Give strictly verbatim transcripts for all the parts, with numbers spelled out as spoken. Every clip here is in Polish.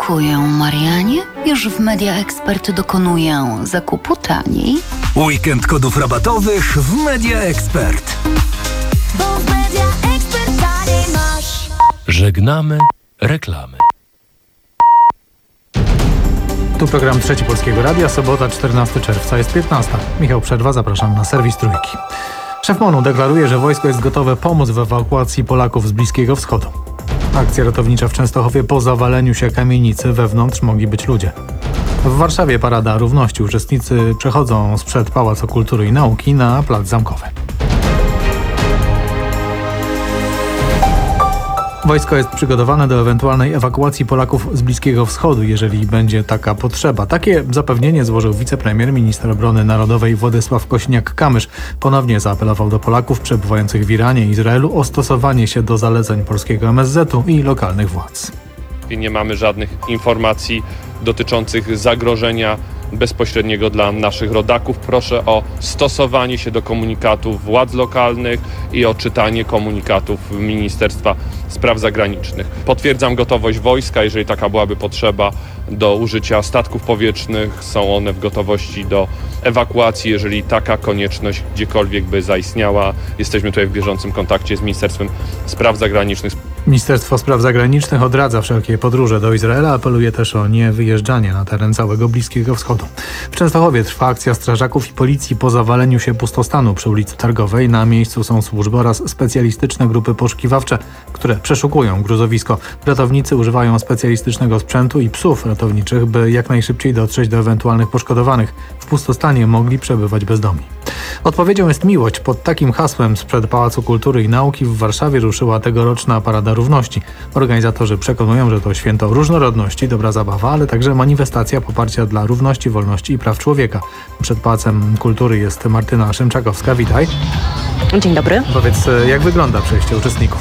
Dziękuję, Marianie. Już w Media Expert dokonuję zakupu taniej. Weekend kodów rabatowych w Media Expert. Bo w Media Expert taniej masz. Żegnamy reklamy. Tu program Trzeci Polskiego Radia, sobota czternastego czerwca, jest piętnasta. Michał Przerwa, zapraszam na serwis Trójki. Szef M O N-u deklaruje, że wojsko jest gotowe pomóc w ewakuacji Polaków z Bliskiego Wschodu. Akcja ratownicza w Częstochowie po zawaleniu się kamienicy, wewnątrz mogli być ludzie. W Warszawie Parada Równości. Uczestnicy przechodzą sprzed Pałacu Kultury i Nauki na Plac Zamkowy. Wojsko jest przygotowane do ewentualnej ewakuacji Polaków z Bliskiego Wschodu, jeżeli będzie taka potrzeba. Takie zapewnienie złożył wicepremier, minister obrony narodowej Władysław Kosiniak-Kamysz. Ponownie zaapelował do Polaków przebywających w Iranie i Izraelu o stosowanie się do zaleceń polskiego M S Z-u i lokalnych władz. Nie mamy żadnych informacji dotyczących zagrożenia bezpośredniego dla naszych rodaków. Proszę o stosowanie się do komunikatów władz lokalnych i o czytanie komunikatów Ministerstwa Spraw Zagranicznych. Potwierdzam gotowość wojska, jeżeli taka byłaby potrzeba, do użycia statków powietrznych. Są one w gotowości do ewakuacji, jeżeli taka konieczność gdziekolwiek by zaistniała. Jesteśmy tutaj w bieżącym kontakcie z Ministerstwem Spraw Zagranicznych. Ministerstwo Spraw Zagranicznych odradza wszelkie podróże do Izraela, apeluje też o niewyjeżdżanie na teren całego Bliskiego Wschodu. W Częstochowie trwa akcja strażaków i policji po zawaleniu się pustostanu przy ulicy Targowej. Na miejscu są służby oraz specjalistyczne grupy poszukiwawcze, które przeszukują gruzowisko. Ratownicy używają specjalistycznego sprzętu i psów ratowniczych, by jak najszybciej dotrzeć do ewentualnych poszkodowanych. W pustostanie mogli przebywać bezdomni. Odpowiedzią jest miłość. Pod takim hasłem sprzed Pałacu Kultury i Nauki w Warszawie ruszyła tegoroczna Parada Równości. Organizatorzy przekonują, że to święto różnorodności, dobra zabawa, ale także manifestacja poparcia dla równości, wolności i praw człowieka. Przed Pałacem Kultury jest Martyna Szymczakowska. Witaj. Dzień dobry. Powiedz, jak wygląda przejście uczestników?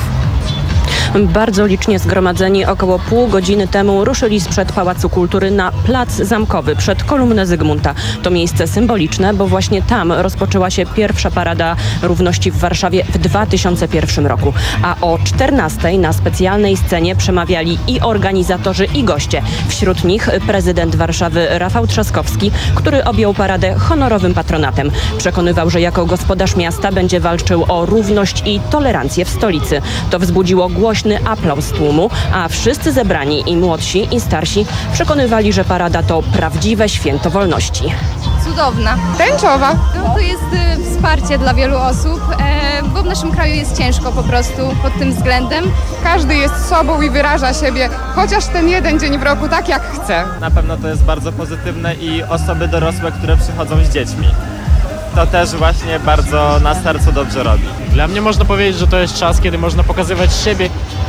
Bardzo licznie zgromadzeni około pół godziny temu ruszyli sprzed Pałacu Kultury na Plac Zamkowy przed kolumnę Zygmunta. To miejsce symboliczne, bo właśnie tam rozpoczęła się pierwsza Parada Równości w Warszawie w dwa tysiące pierwszym roku. A o czternastej na specjalnej scenie przemawiali i organizatorzy, i goście. Wśród nich prezydent Warszawy Rafał Trzaskowski, który objął paradę honorowym patronatem. Przekonywał, że jako gospodarz miasta będzie walczył o równość i tolerancję w stolicy. To wzbudziło głośny aplauz tłumu, a wszyscy zebrani, i młodsi, i starsi, przekonywali, że parada to prawdziwe święto wolności. Cudowna. Tęczowa. No, to jest y, wsparcie dla wielu osób, e, bo w naszym kraju jest ciężko po prostu pod tym względem. Każdy jest sobą i wyraża siebie, chociaż ten jeden dzień w roku tak jak chce. Na pewno to jest bardzo pozytywne i osoby dorosłe, które przychodzą z dziećmi. To też właśnie bardzo na sercu dobrze robi. Dla mnie można powiedzieć, że to jest czas, kiedy można pokazywać siebie.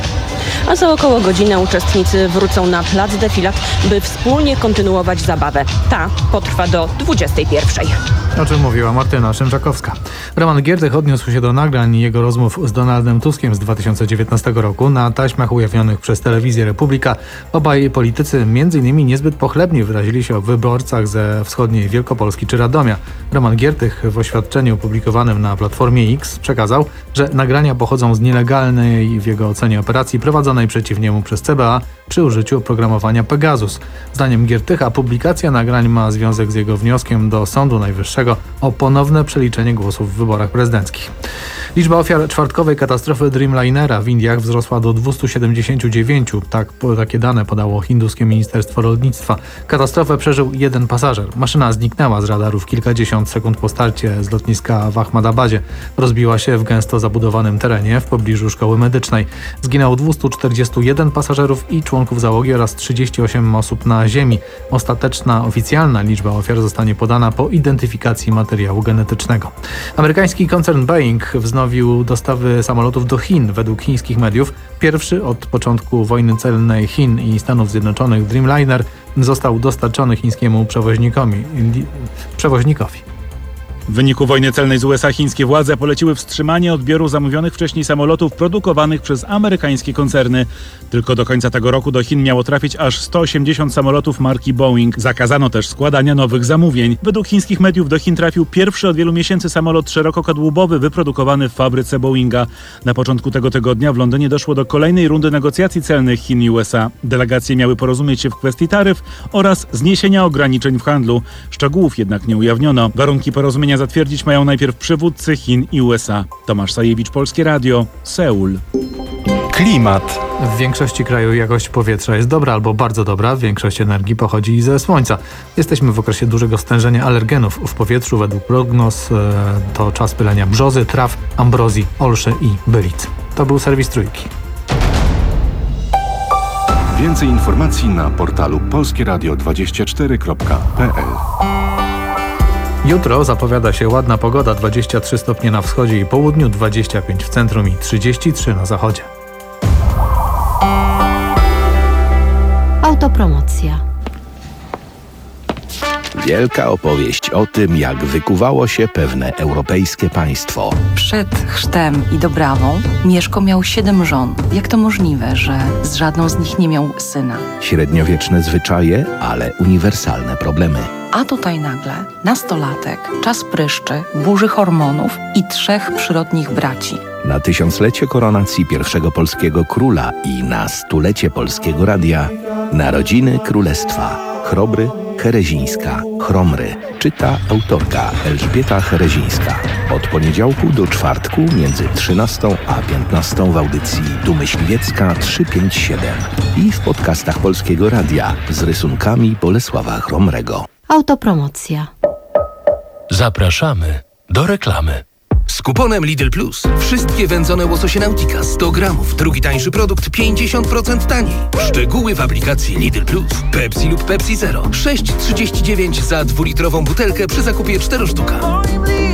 A za około godzinę uczestnicy wrócą na plac Defilat, by wspólnie kontynuować zabawę. Ta potrwa do dwudziestej pierwszej. O czym mówiła Martyna Szymczakowska. Roman Giertych odniósł się do nagrań jego rozmów z Donaldem Tuskiem z dwa tysiące dziewiętnastego roku. Na taśmach ujawnionych przez telewizję Republika obaj politycy między innymi niezbyt pochlebnie wyrazili się o wyborcach ze wschodniej Wielkopolski czy Radomia. Roman Giertych w oświadczeniu opublikowanym na Platformie X przekazał, że nagrania pochodzą z nielegalnej w jego ocenie operacji prowadzonej przeciw niemu przez C B A przy użyciu oprogramowania Pegasus. Zdaniem Giertycha publikacja nagrań ma związek z jego wnioskiem do Sądu Najwyższego o ponowne przeliczenie głosów w wyborach prezydenckich. Liczba ofiar czwartkowej katastrofy Dreamlinera w Indiach wzrosła do dwieście siedemdziesiąt dziewięć. Tak, takie dane podało hinduskie Ministerstwo Lotnictwa. Katastrofę przeżył jeden pasażer. Maszyna zniknęła z radarów kilkadziesiąt sekund po starcie z lotniska w Ahmadabadzie. Rozbiła się w gęsto zabudowanym terenie w pobliżu szkoły medycznej. Zginęło dwieście czterdzieści jeden pasażerów i członków załogi oraz trzydzieści osiem osób na ziemi. Ostateczna oficjalna liczba ofiar zostanie podana po identyfikacji materiału genetycznego. Amerykański koncern Boeing wznowił dostawy samolotów do Chin. Według chińskich mediów pierwszy od początku wojny celnej Chin i Stanów Zjednoczonych Dreamliner został dostarczony chińskiemu przewoźnikowi. przewoźnikowi. W wyniku wojny celnej z U S A chińskie władze poleciły wstrzymanie odbioru zamówionych wcześniej samolotów produkowanych przez amerykańskie koncerny. Tylko do końca tego roku do Chin miało trafić aż sto osiemdziesiąt samolotów marki Boeing. Zakazano też składania nowych zamówień. Według chińskich mediów do Chin trafił pierwszy od wielu miesięcy samolot szerokokadłubowy wyprodukowany w fabryce Boeinga. Na początku tego tygodnia w Londynie doszło do kolejnej rundy negocjacji celnych Chin i U S A. Delegacje miały porozumieć się w kwestii taryf oraz zniesienia ograniczeń w handlu. Szczegółów jednak nie ujawniono. Warunki porozumienia zatwierdzić mają najpierw przywódcy Chin i U S A. Tomasz Sajewicz, Polskie Radio, Seul. Klimat. W większości kraju jakość powietrza jest dobra albo bardzo dobra. Większość energii pochodzi ze słońca. Jesteśmy w okresie dużego stężenia alergenów w powietrzu. Według prognoz e, to czas pylenia brzozy, traw, ambrozji, olszy i bylic. To był serwis Trójki. Więcej informacji na portalu polskieradio dwadzieścia cztery kropka p l. Jutro zapowiada się ładna pogoda, dwadzieścia trzy stopnie na wschodzie i południu, dwadzieścia pięć w centrum i trzydzieści trzy na zachodzie. Autopromocja. Wielka opowieść o tym, jak wykuwało się pewne europejskie państwo. Przed chrztem i dobrawą Mieszko miał siedem żon. Jak to możliwe, że z żadną z nich nie miał syna? Średniowieczne zwyczaje, ale uniwersalne problemy. A tutaj nagle nastolatek, czas pryszczy, burzy hormonów i trzech przyrodnich braci. Na tysiąclecie koronacji pierwszego polskiego króla i na stulecie Polskiego Radia Narodziny Królestwa. Chrobry, Herezińska, Chromry. Czyta autorka Elżbieta Herezińska. Od poniedziałku do czwartku między trzynastą a piętnastą w audycji Tu Myśliwiecka trzysta pięćdziesiąt siedem i w podcastach Polskiego Radia z rysunkami Bolesława Chromrego. Autopromocja. Zapraszamy do reklamy. Z kuponem Lidl Plus wszystkie wędzone łososie Nautica sto gramów. Drugi tańszy produkt pięćdziesiąt procent taniej. Szczegóły w aplikacji Lidl Plus. Pepsi lub Pepsi Zero. sześć trzydzieści dziewięć za dwulitrową butelkę przy zakupie cztery sztuka.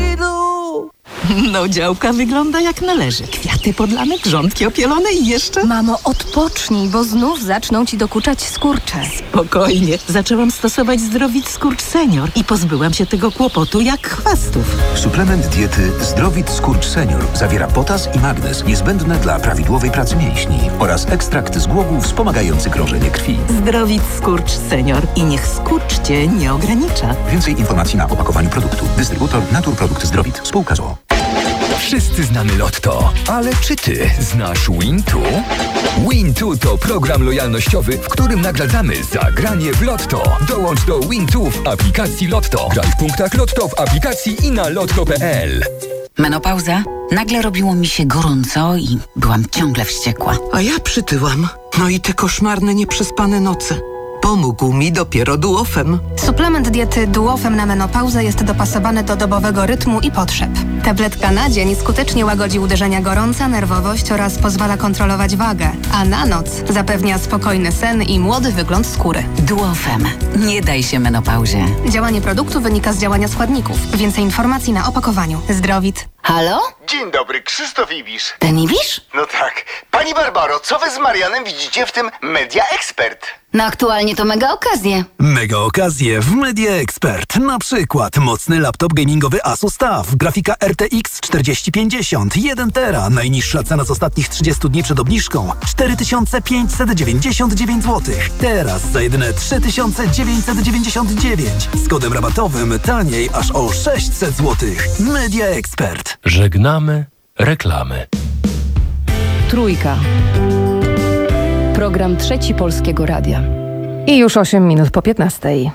No, działka wygląda jak należy. Kwiaty podlane, grządki opielone i jeszcze... Mamo, odpocznij, bo znów zaczną ci dokuczać skurcze. Spokojnie. Zaczęłam stosować Zdrowit Skurcz Senior i pozbyłam się tego kłopotu jak chwastów. Suplement diety Zdrowit Skurcz Senior zawiera potas i magnez niezbędne dla prawidłowej pracy mięśni oraz ekstrakt z głogów wspomagający krążenie krwi. Zdrowit Skurcz Senior i niech skurcz cię nie ogranicza. Więcej informacji na opakowaniu produktu. Dystrybutor Naturprodukt Zdrowit. Spółka z o o. Wszyscy znamy Lotto, ale czy ty znasz Wintu? Wintu to program lojalnościowy, w którym nagradzamy za granie w Lotto. Dołącz do Wintu w aplikacji Lotto. Graj w punktach Lotto w aplikacji i na lotto kropka p l. Menopauza? Nagle robiło mi się gorąco i byłam ciągle wściekła. A ja przytyłam. No i te koszmarne, nieprzespane noce. Pomógł mi dopiero Duofem. Suplement diety Duofem na menopauzę jest dopasowany do dobowego rytmu i potrzeb. Tabletka na dzień skutecznie łagodzi uderzenia gorąca, nerwowość oraz pozwala kontrolować wagę, a na noc zapewnia spokojny sen i młody wygląd skóry. Duofem. Nie daj się menopauzie. Działanie produktu wynika z działania składników. Więcej informacji na opakowaniu. Zdrowit. Halo? Dzień dobry, Krzysztof Ibisz. Ten Ibisz? No tak. Pani Barbaro, co wy z Marianem widzicie w tym Media Expert? No aktualnie to mega okazje. Mega okazje w Media Expert. Na przykład mocny laptop gamingowy Asus T A F, grafika R T X czterdzieści pięćdziesiąt, jeden tera, najniższa cena z ostatnich trzydziestu dni przed obniżką cztery tysiące pięćset dziewięćdziesiąt dziewięć złotych. Teraz za jedyne trzy tysiące dziewięćset dziewięćdziesiąt dziewięć. Z kodem rabatowym taniej aż o sześćset złotych. Media Expert. Żegnamy reklamy. Trójka. Program Trzeci Polskiego Radia. I już osiem minut po piętnastej.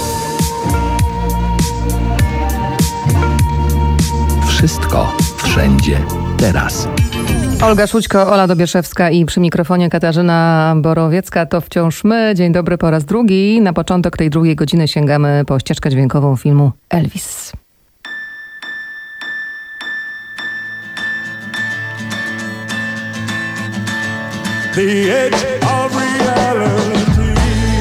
Wszystko, wszędzie, teraz. Olga Szućko, Ola Dobieszewska i przy mikrofonie Katarzyna Borowiecka. To wciąż my. Dzień dobry po raz drugi. Na początek tej drugiej godziny sięgamy po ścieżkę dźwiękową filmu Elvis. The edge of reality.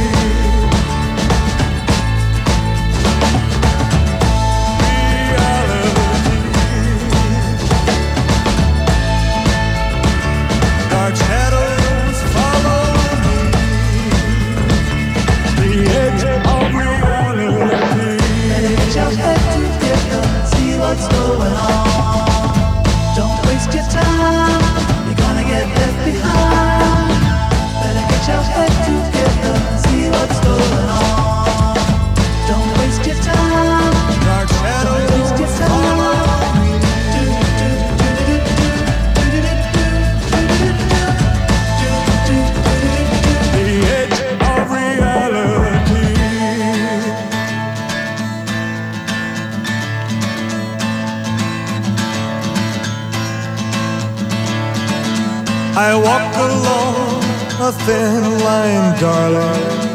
Reality. Dark shadows follow me. The edge of reality. The edge of reality. I walk along a thin line, darling.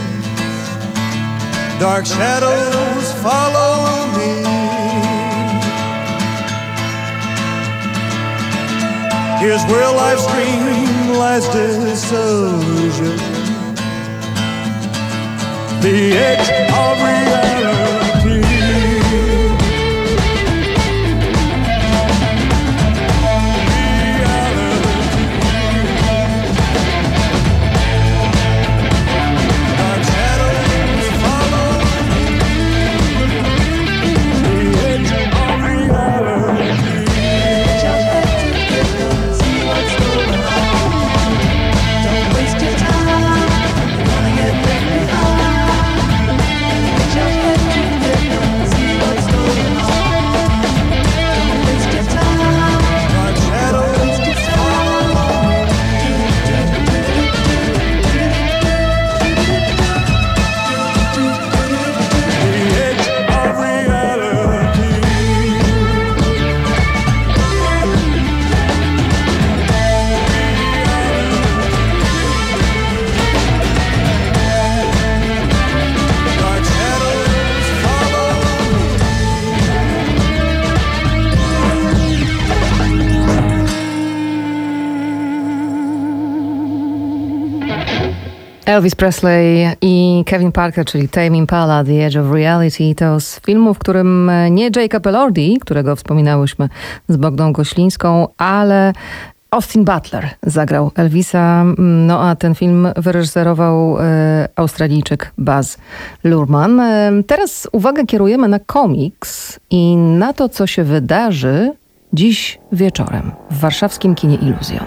Dark shadows follow me. Here's where life's dream lies disillusion. The edge of reality. Elvis Presley i Kevin Parker, czyli Tame Impala, The Edge of Reality, to z filmu, w którym nie Jacob Elordi, którego wspominałyśmy z Bogdą Goślińską, ale Austin Butler zagrał Elvisa, no a ten film wyreżyserował e, Australijczyk Baz Luhrmann. E, teraz uwagę kierujemy na komiks i na to, co się wydarzy dziś wieczorem w warszawskim kinie Iluzjon.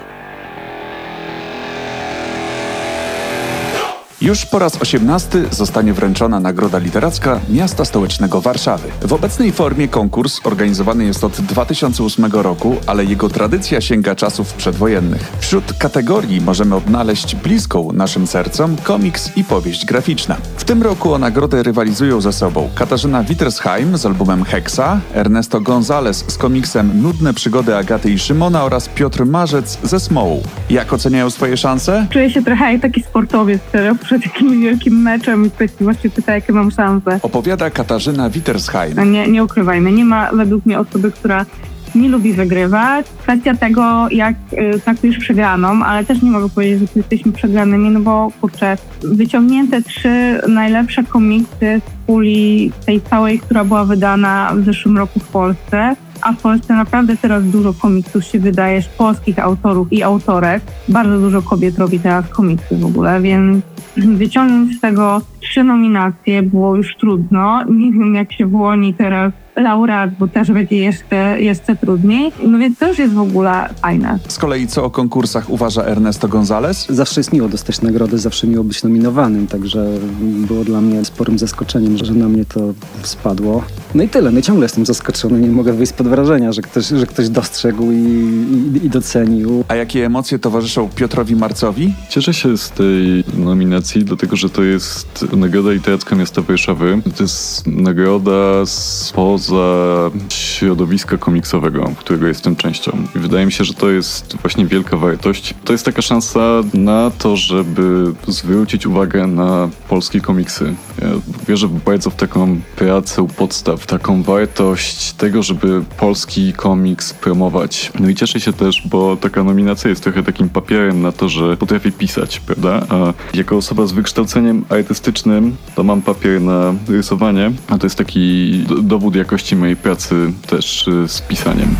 Już po raz osiemnasty zostanie wręczona Nagroda Literacka Miasta Stołecznego Warszawy. W obecnej formie konkurs organizowany jest od dwa tysiące ósmego roku, ale jego tradycja sięga czasów przedwojennych. Wśród kategorii możemy odnaleźć bliską naszym sercom komiks i powieść graficzna. W tym roku o nagrodę rywalizują ze sobą Katarzyna Wittersheim z albumem Hexa, Ernesto González z komiksem Nudne przygody Agaty i Szymona oraz Piotr Marzec ze Smołą. Jak oceniają swoje szanse? Czuję się trochę jak taki sportowiec, który przed jakimś wielkim meczem i ktoś właśnie pyta, jakie mam szanse. Opowiada Katarzyna Wittersheim. Nie, nie ukrywajmy, nie ma według mnie osoby, która nie lubi wygrywać. Kwestia tego, jak y, traktujesz przegraną, ale też nie mogę powiedzieć, że tu jesteśmy przegranymi, no bo kurczę, wyciągnięte trzy najlepsze komiksy z puli tej całej, która była wydana w zeszłym roku w Polsce. A w Polsce naprawdę teraz dużo komiksów się wydaje, polskich autorów i autorek. Bardzo dużo kobiet robi teraz komiksy w ogóle, więc wyciągnąć z tego trzy nominacje było już trudno. Nie wiem, jak się wyłoni teraz laureat, bo też będzie jeszcze, jeszcze trudniej. No więc to już jest w ogóle fajne. Z kolei co o konkursach uważa Ernesto González? Zawsze jest miło dostać nagrodę, zawsze miło być nominowanym, także było dla mnie sporym zaskoczeniem, że na mnie to spadło. No i tyle, no i ciągle jestem zaskoczony, nie mogę wyjść spod wrażenia, że ktoś, że ktoś dostrzegł i, i, i docenił. A jakie emocje towarzyszą Piotrowi Marcowi? Cieszę się z tej nominacji, dlatego że to jest Nagroda Literacka Miasta Warszawy. To jest nagroda spoza środowiska komiksowego, którego jestem częścią. I wydaje mi się, że to jest właśnie wielka wartość. To jest taka szansa na to, żeby zwrócić uwagę na polskie komiksy. Ja wierzę bardzo w taką pracę u podstaw, taką wartość tego, żeby polski komiks promować. No i cieszę się też, bo taka nominacja jest trochę takim papierem na to, że potrafię pisać, prawda? A jako osoba z wykształceniem artystycznym, to mam papier na rysowanie, a to jest taki do- dowód jakości mojej pracy też y, z pisaniem.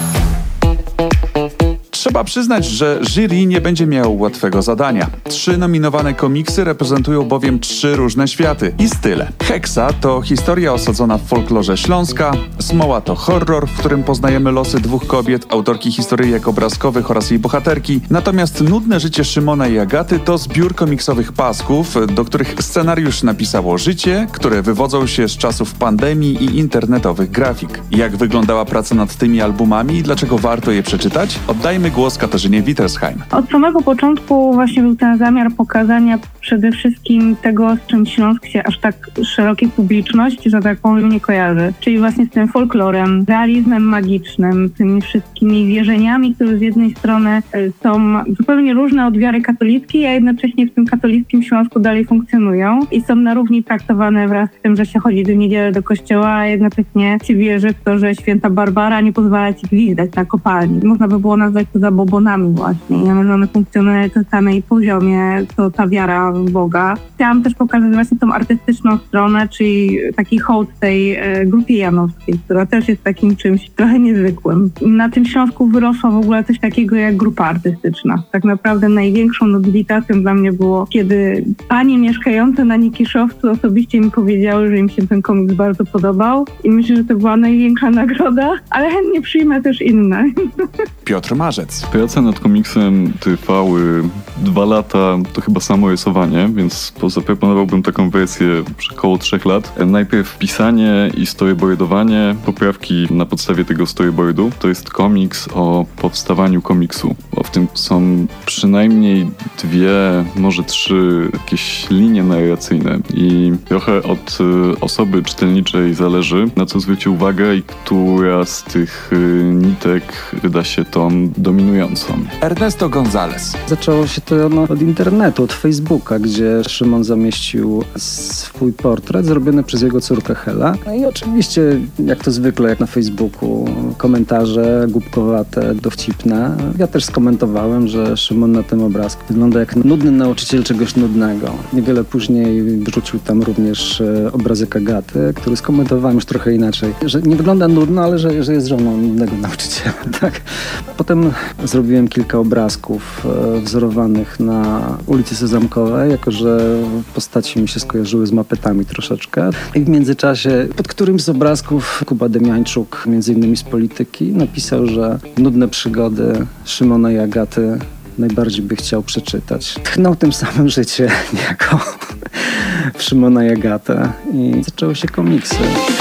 Trzeba przyznać, że jury nie będzie miało łatwego zadania. Trzy nominowane komiksy reprezentują bowiem trzy różne światy. I style. Hexa to historia osadzona w folklorze Śląska, Smoła to horror, w którym poznajemy losy dwóch kobiet, autorki historyjek obrazkowych oraz jej bohaterki. Natomiast Nudne życie Szymona i Agaty to zbiór komiksowych pasków, do których scenariusz napisało życie, które wywodzą się z czasów pandemii i internetowych grafik. Jak wyglądała praca nad tymi albumami i dlaczego warto je przeczytać? Oddajmy głos Katarzynie Wittersheim. Od samego początku właśnie był ten zamiar pokazania przede wszystkim tego, z czym Śląsk się aż tak szerokiej publiczności, że tak powiem, nie kojarzy. Czyli właśnie z tym folklorem, realizmem magicznym, tymi wszystkimi wierzeniami, które z jednej strony są zupełnie różne od wiary katolickiej, a jednocześnie w tym katolickim Śląsku dalej funkcjonują i są na równi traktowane wraz z tym, że się chodzi do niedzielę do kościoła, a jednocześnie się wierzy w to, że święta Barbara nie pozwala ci gwizdać na kopalni. Można by było nazwać to zabobonami właśnie. Ja myślę, że one funkcjonują na samej poziomie, to ta wiara w Boga. Chciałam też pokazać właśnie tą artystyczną stronę, czyli taki hołd tej e, grupie janowskiej, która też jest takim czymś trochę niezwykłym. Na tym Śląsku wyrosła w ogóle coś takiego jak grupa artystyczna. Tak naprawdę największą nobilitacją dla mnie było, kiedy panie mieszkające na Nikiszowcu osobiście mi powiedziały, że im się ten komiks bardzo podobał i myślę, że to była największa nagroda, ale chętnie przyjmę też inne. Piotr Marzec. Prace nad komiksem trwały dwa lata, to chyba samo rysowanie, więc zaproponowałbym taką wersję około trzech lat. Najpierw pisanie i storyboardowanie, poprawki na podstawie tego storyboardu. To jest komiks o powstawaniu komiksu. Bo w tym są przynajmniej dwie, może trzy jakieś linie narracyjne i trochę od y, osoby czytelniczej zależy, na co zwróci uwagę i która z tych y, nitek wyda się tą dominującą. Ernesto González. Zaczęło się to no, od internetu, od Facebooka, gdzie Szymon zamieścił swój portret zrobiony przez jego córkę Helę. No i oczywiście, jak to zwykle, jak na Facebooku, komentarze głupkowate, dowcipne. Ja też skomentowałem, że Szymon na tym obrazku wygląda jak nudny nauczyciel czegoś nudnego. Niewiele później wrzucił tam również obrazek Agaty, który skomentowałem już trochę inaczej, że nie wygląda nudno, ale że, że jest żoną nudnego nauczyciela. Tak. Potem zrobiłem kilka obrazków e, wzorowanych na ulicy Sezamkowej, jako że postaci mi się skojarzyły z mapetami troszeczkę. I w międzyczasie pod którymś z obrazków Kuba Demiańczuk, między innymi z Polityki, napisał, że nudne przygody Szymona i Agaty najbardziej by chciał przeczytać. Tchnął tym samym życie niejako w Szymona i Agatę i zaczęły się komiksy.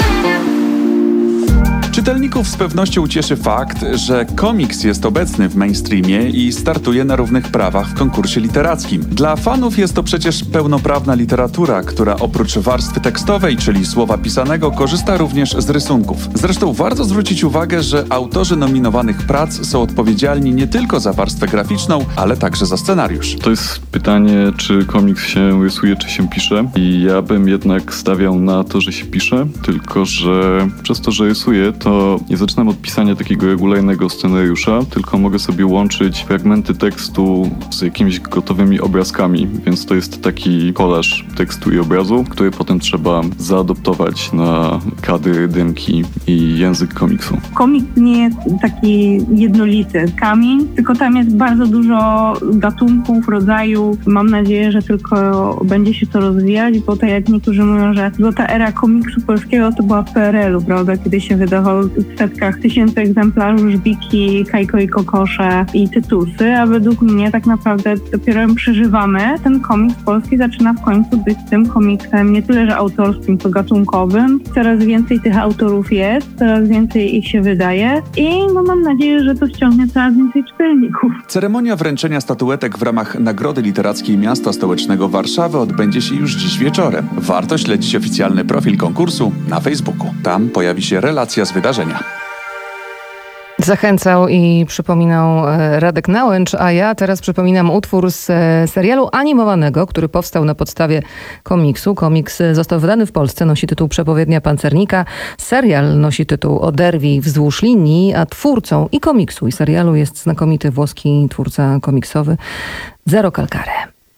Czytelników z pewnością ucieszy fakt, że komiks jest obecny w mainstreamie i startuje na równych prawach w konkursie literackim. Dla fanów jest to przecież pełnoprawna literatura, która oprócz warstwy tekstowej, czyli słowa pisanego, korzysta również z rysunków. Zresztą warto zwrócić uwagę, że autorzy nominowanych prac są odpowiedzialni nie tylko za warstwę graficzną, ale także za scenariusz. To jest pytanie, czy komiks się rysuje, czy się pisze. I ja bym jednak stawiał na to, że się pisze, tylko że przez to, że rysuję, to nie zaczynam od pisania takiego regularnego scenariusza, tylko mogę sobie łączyć fragmenty tekstu z jakimiś gotowymi obrazkami, więc to jest taki kolaż tekstu i obrazu, który potem trzeba zaadoptować na kadry, dymki i język komiksu. Komiks nie jest taki jednolity kamień, tylko tam jest bardzo dużo gatunków, rodzajów. Mam nadzieję, że tylko będzie się to rozwijać, bo tak jak niektórzy mówią, że złota era komiksu polskiego to była w P R L u, prawda, kiedy się wydawało w setkach tysięcy egzemplarzy Żbiki, Kajko i Kokosze i Tytusy, a według mnie tak naprawdę dopiero przeżywamy. Ten komiks polski zaczyna w końcu być tym komiksem nie tyle, że autorskim, to gatunkowym. Coraz więcej tych autorów jest, coraz więcej ich się wydaje i no mam nadzieję, że to ściągnie coraz więcej czytelników. Ceremonia wręczenia statuetek w ramach Nagrody Literackiej Miasta Stołecznego Warszawy odbędzie się już dziś wieczorem. Warto śledzić oficjalny profil konkursu na Facebooku. Tam pojawi się relacja z wydarzenia. Zachęcał i przypominał Radek Nałęcz, a ja teraz przypominam utwór z serialu animowanego, który powstał na podstawie komiksu. Komiks został wydany w Polsce, nosi tytuł Przepowiednia Pancernika. Serial nosi tytuł Oderwij wzdłuż linii, a twórcą i komiksu, i serialu jest znakomity włoski twórca komiksowy Zero Calcare.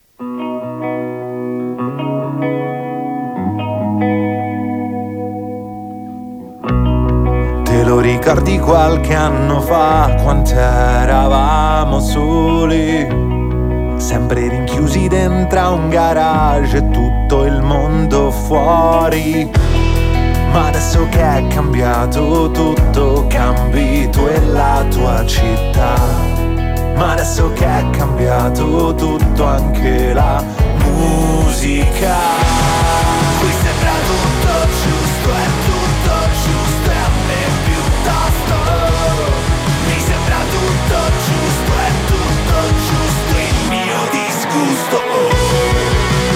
Te lo ricordi qualche anno fa, quant'eravamo soli, sempre rinchiusi dentro un garage e tutto il mondo fuori. Ma adesso che è cambiato tutto, cambi tu e la tua città. Ma adesso che è cambiato tutto, anche la musica. Qui sembra tutto giusto, è tutto giusto, e a me piuttosto. Mi sembra tutto giusto, è tutto giusto, il mio disgusto. Oh.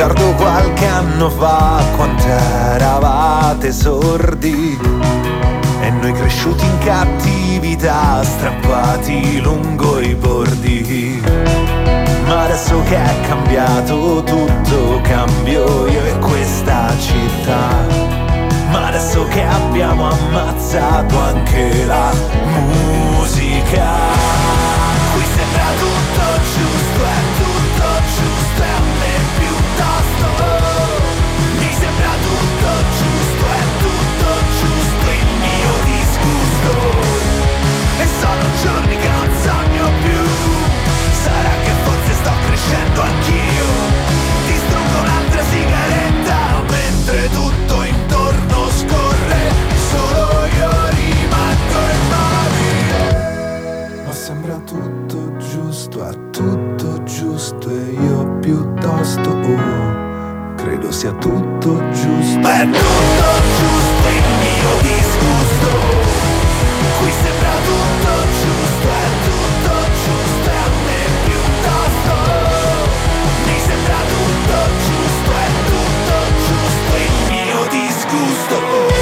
Ricordo qualche anno fa quanto eravate sordi e noi cresciuti in cattività, strappati lungo i bordi. Ma adesso che è cambiato tutto, cambio io e questa città. Ma adesso che abbiamo ammazzato anche la musica, qui sembra tutto giusto, è tutto giusto, e a me piuttosto mi sembra tutto giusto, è tutto giusto il mio disgusto. E sono giorni che non sogno più, sarà che forse sto crescendo anch'io. Distruggo un'altra sigaretta mentre tutto intorno scorre, solo io rimango immobile. Ma sembra tutto giusto, è tutto giusto e io piuttosto oh, credo sia tutto giusto. È tutto giusto il mio disgusto, qui sembra tutto giusto, è tutto giusto e a me piuttosto mi sembra tutto giusto, è tutto giusto il mio disgusto.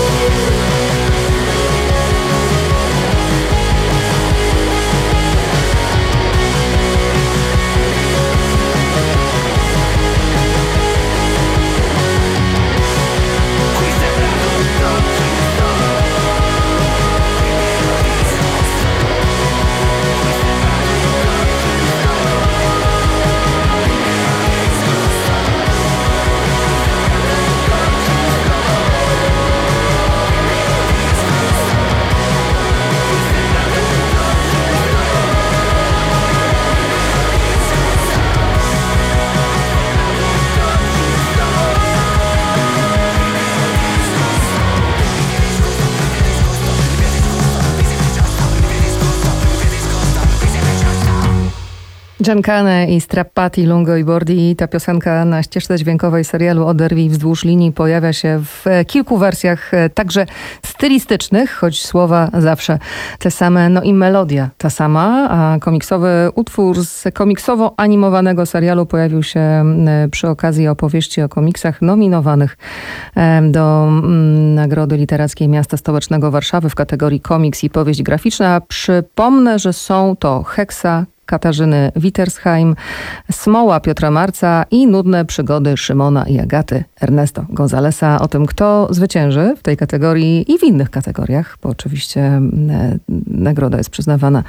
Giancane i Strappati lungo i bordi. Ta piosenka na ścieżce dźwiękowej serialu Oderwij wzdłuż linii pojawia się w kilku wersjach, także stylistycznych, choć słowa zawsze te same, no i melodia ta sama, a komiksowy utwór z komiksowo animowanego serialu pojawił się przy okazji opowieści o komiksach nominowanych do Nagrody Literackiej Miasta Stołecznego Warszawy w kategorii komiks i powieść graficzna. Przypomnę, że są to Heksa Katarzyny Wittersheim, Smoła Piotra Marca i Nudne przygody Szymona i Agaty Ernesto Gonzalesa. O tym, kto zwycięży w tej kategorii i w innych kategoriach, bo oczywiście nagroda jest przyznawana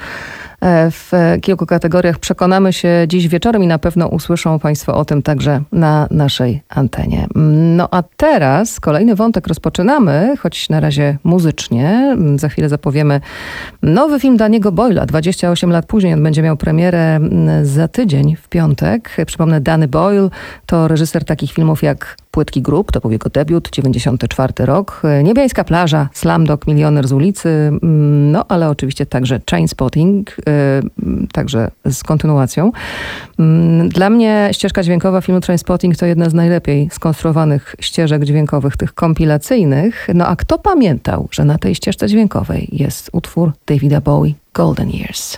w kilku kategoriach, przekonamy się dziś wieczorem i na pewno usłyszą Państwo o tym także na naszej antenie. No a teraz kolejny wątek rozpoczynamy, choć na razie muzycznie. Za chwilę zapowiemy nowy film Danny'ego Boyla. dwadzieścia osiem lat później on będzie miał premierę za tydzień w piątek. Przypomnę, Danny Boyle to reżyser takich filmów jak Płytki grób, to był jego debiut, dziewięćdziesiąty czwarty rok. Niebiańska plaża, Slumdog, Milioner z ulicy, no ale oczywiście także Trainspotting, także z kontynuacją. Dla mnie ścieżka dźwiękowa filmu Trainspotting to jedna z najlepiej skonstruowanych ścieżek dźwiękowych, tych kompilacyjnych. No a kto pamiętał, że na tej ścieżce dźwiękowej jest utwór Davida Bowie, Golden Years.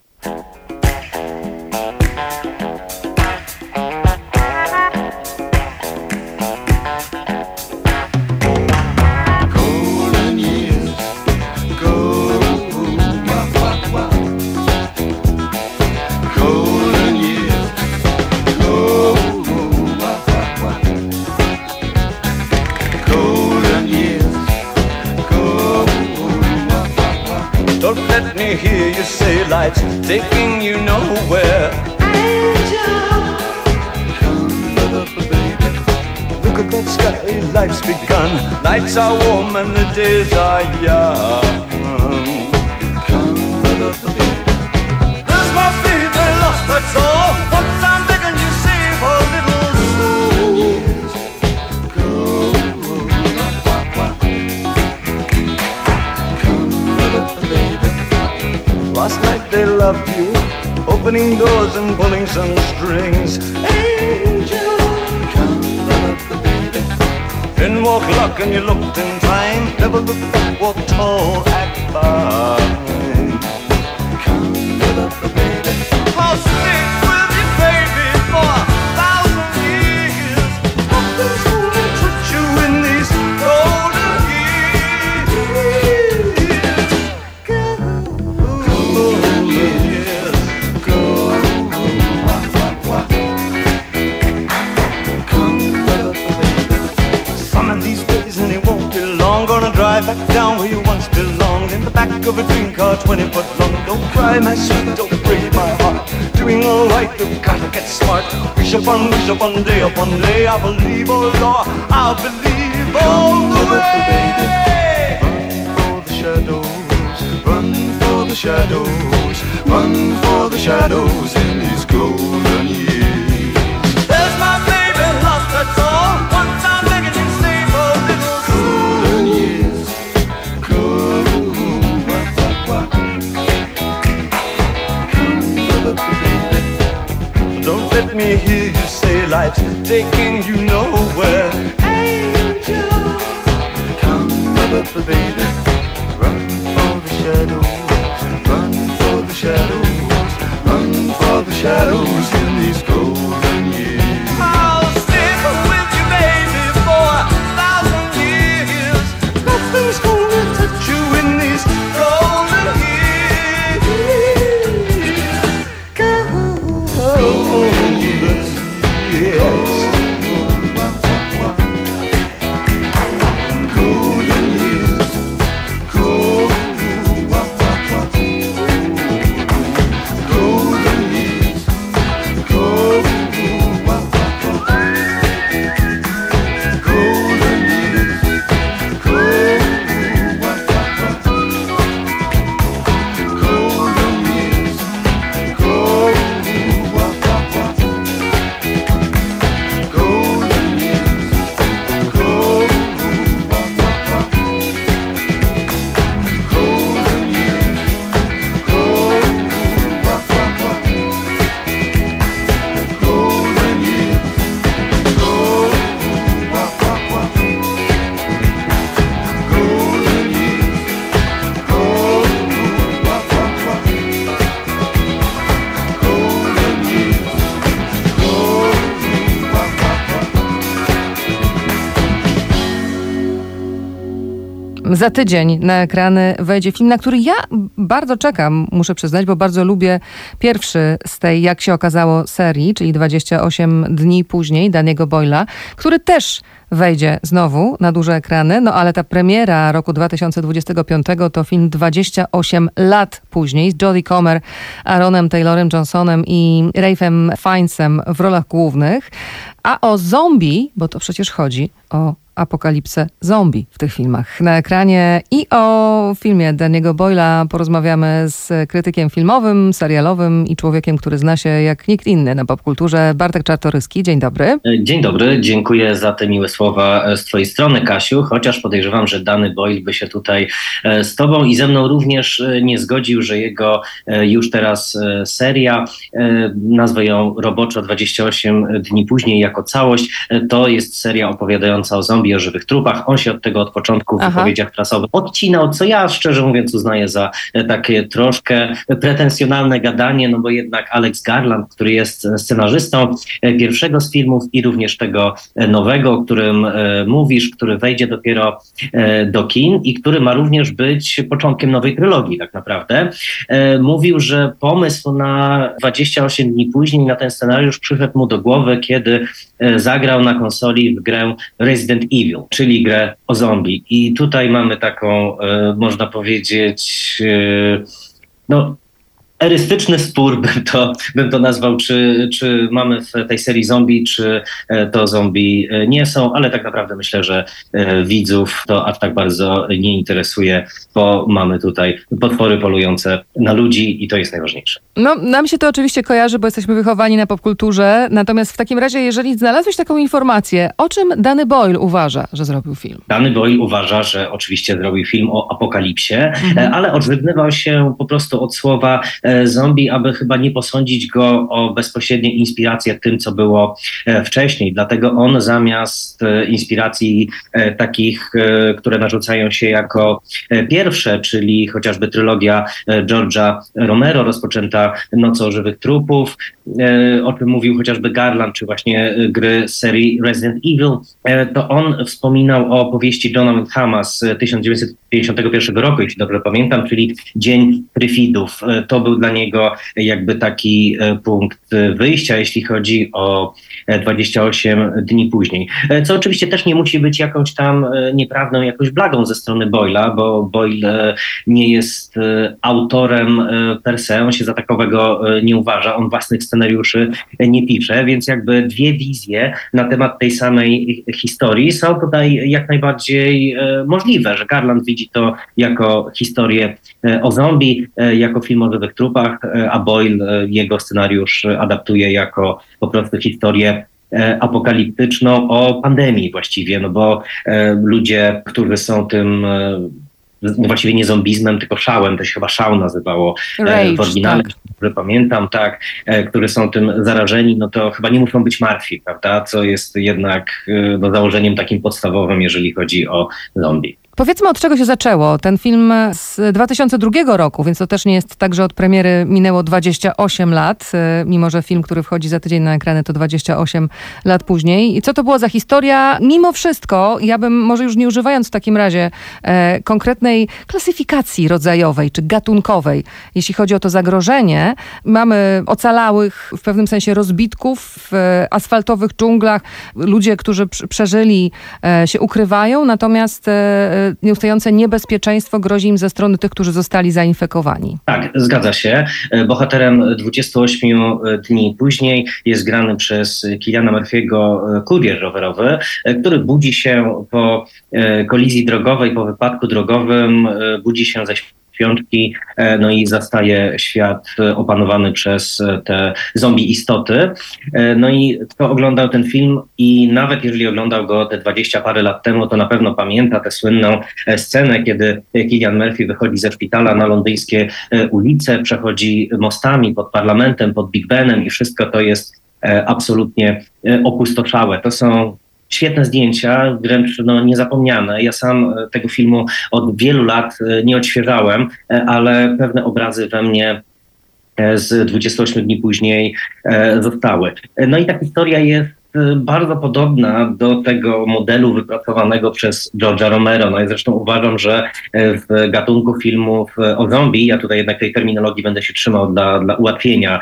Let me hear you say lights taking you nowhere. Angel, come up, baby. Look at that sky, life's begun. Nights are warm and the days are young. Come up, baby. This must be the lost, that's all. Once I'm begging you, save a little soul. Last night they loved you, opening doors and pulling some strings. Angel, come up, baby. Then walk luck and you looked in time. Never looked back, walk tall, act fine. Come up, baby. I'll stick with you, baby, for a thousand years. down where you once belonged, in the back of a dream car twenty foot long. Don't cry, my sweet, don't break my heart. Doing all right, you've gotta get smart. Wish upon, wish upon, day upon day. I believe, oh Lord, I believe all the way. Run for the shadows, run for the shadows, run for the shadows in these golden years. There's my baby, lost her soul. One time begging you stay for a little golden years. Golden, wah, wah, wah. Come, baby. Don't let me hear you say life's taking you nowhere. Angel, come, baby. Run for the shadows, run for the shadows, run for the shadows in these golden years. I'll stick with you, baby, for a thousand years. Nothing's gonna touch you in these golden years. Golden years, yes. Za tydzień na ekrany wejdzie film, na który ja bardzo czekam, muszę przyznać, bo bardzo lubię pierwszy z tej, jak się okazało, serii, czyli dwadzieścia osiem dni później, Danny'ego Boyla, który też wejdzie znowu na duże ekrany, no ale ta premiera roku dwa tysiące dwudziestego piątego to film dwadzieścia osiem lat później z Jodie Comer, Aaronem Taylorem Johnsonem i Ralphem Fiennesem w rolach głównych. A o zombie, bo to przecież chodzi o apokalipsę zombie w tych filmach na ekranie i o filmie Danny'ego Boyla porozmawiamy z krytykiem filmowym, serialowym i człowiekiem, który zna się jak nikt inny na popkulturze. Bartek Czartoryski, dzień dobry. Dzień dobry, dziękuję za te miłe słowa z twojej strony, Kasiu, chociaż podejrzewam, że Danny Boyle by się tutaj z tobą i ze mną również nie zgodził, że jego już teraz seria, nazwę ją roboczo dwadzieścia osiem dni później jako całość, to jest seria opowiadająca o zombie, o żywych trupach. On się od tego od początku w Aha. wypowiedziach prasowych odcinał, co ja szczerze mówiąc uznaję za takie troszkę pretensjonalne gadanie, no bo jednak Alex Garland, który jest scenarzystą pierwszego z filmów i również tego nowego, o którym mówisz, który wejdzie dopiero do kin i który ma również być początkiem nowej trylogii tak naprawdę, mówił, że pomysł na dwadzieścia osiem dni później na ten scenariusz przyszedł mu do głowy, kiedy zagrał na konsoli w grę Resident Evil, czyli grę o zombie. I tutaj mamy taką, e, można powiedzieć, e, no erystyczny spór, bym to, bym to nazwał, czy, czy mamy w tej serii zombie, czy to zombie nie są, ale tak naprawdę myślę, że widzów to aż tak bardzo nie interesuje, bo mamy tutaj potwory polujące na ludzi i to jest najważniejsze. No, nam się to oczywiście kojarzy, bo jesteśmy wychowani na popkulturze, natomiast w takim razie, jeżeli znalazłeś taką informację, o czym Danny Boyle uważa, że zrobił film? Danny Boyle uważa, że oczywiście zrobił film o apokalipsie, Mhm. ale odżegnywał się po prostu od słowa zombie, aby chyba nie posądzić go o bezpośrednie inspiracje tym, co było wcześniej. Dlatego on zamiast inspiracji takich, które narzucają się jako pierwsze, czyli chociażby trylogia George'a Romero rozpoczęta Nocą żywych trupów, o czym mówił chociażby Garland, czy właśnie gry z serii Resident Evil, to on wspominał o powieści Johna Wyndhama z tysiąc dziewięćset pięćdziesiątego pierwszego roku, jeśli dobrze pamiętam, czyli Dzień Tryfidów. To był dla niego jakby taki punkt wyjścia, jeśli chodzi o dwadzieścia osiem dni później. Co oczywiście też nie musi być jakąś tam nieprawdą, jakąś blagą ze strony Boyla, bo Boyle nie jest autorem per se, on się za takowego nie uważa, on własnych scenariuszy nie pisze, więc jakby dwie wizje na temat tej samej historii są tutaj jak najbardziej możliwe, że Garland widzi to jako historię o zombie, jako film o żywych trupach, a Boyle jego scenariusz adaptuje jako po prostu historię apokaliptyczną o pandemii właściwie, no bo e, ludzie, którzy są tym e, no właściwie nie zombizmem, tylko szałem, to się chyba szał nazywało e, w oryginale, tak. Które pamiętam, tak, e, którzy są tym zarażeni, no to chyba nie muszą być martwi, prawda, co jest jednak e, no, założeniem takim podstawowym, jeżeli chodzi o zombie. Powiedzmy, od czego się zaczęło. Ten film z dwa tysiące drugiego roku, więc to też nie jest tak, że od premiery minęło dwadzieścia osiem lat, mimo że film, który wchodzi za tydzień na ekrany, to dwadzieścia osiem lat później. I co to była za historia? Mimo wszystko, ja bym może już nie używając w takim razie e, konkretnej klasyfikacji rodzajowej czy gatunkowej, jeśli chodzi o to zagrożenie, mamy ocalałych, w pewnym sensie rozbitków w e, asfaltowych dżunglach. Ludzie, którzy pr- przeżyli, e, się ukrywają, natomiast e, nieustające niebezpieczeństwo grozi im ze strony tych, którzy zostali zainfekowani. Tak, zgadza się. Bohaterem dwudziestu ośmiu dni później jest grany przez Cillana Murphy'ego kurier rowerowy, który budzi się po kolizji drogowej, po wypadku drogowym, budzi się ze śpiączki, no i zastaje świat opanowany przez te zombie istoty. No i kto oglądał ten film i nawet jeżeli oglądał go te dwadzieścia parę lat temu, to na pewno pamięta tę słynną scenę, kiedy Cillian Murphy wychodzi ze szpitala na londyńskie ulice, przechodzi mostami pod parlamentem, pod Big Benem i wszystko to jest absolutnie opustoszałe. To są świetne zdjęcia, wręcz no, niezapomniane. Ja sam tego filmu od wielu lat nie odświeżałem, ale pewne obrazy we mnie z dwudziestu ośmiu dni później zostały. No i ta historia jest bardzo podobna do tego modelu wypracowanego przez George'a Romero. No i zresztą uważam, że w gatunku filmów o zombie, ja tutaj jednak tej terminologii będę się trzymał dla, dla ułatwienia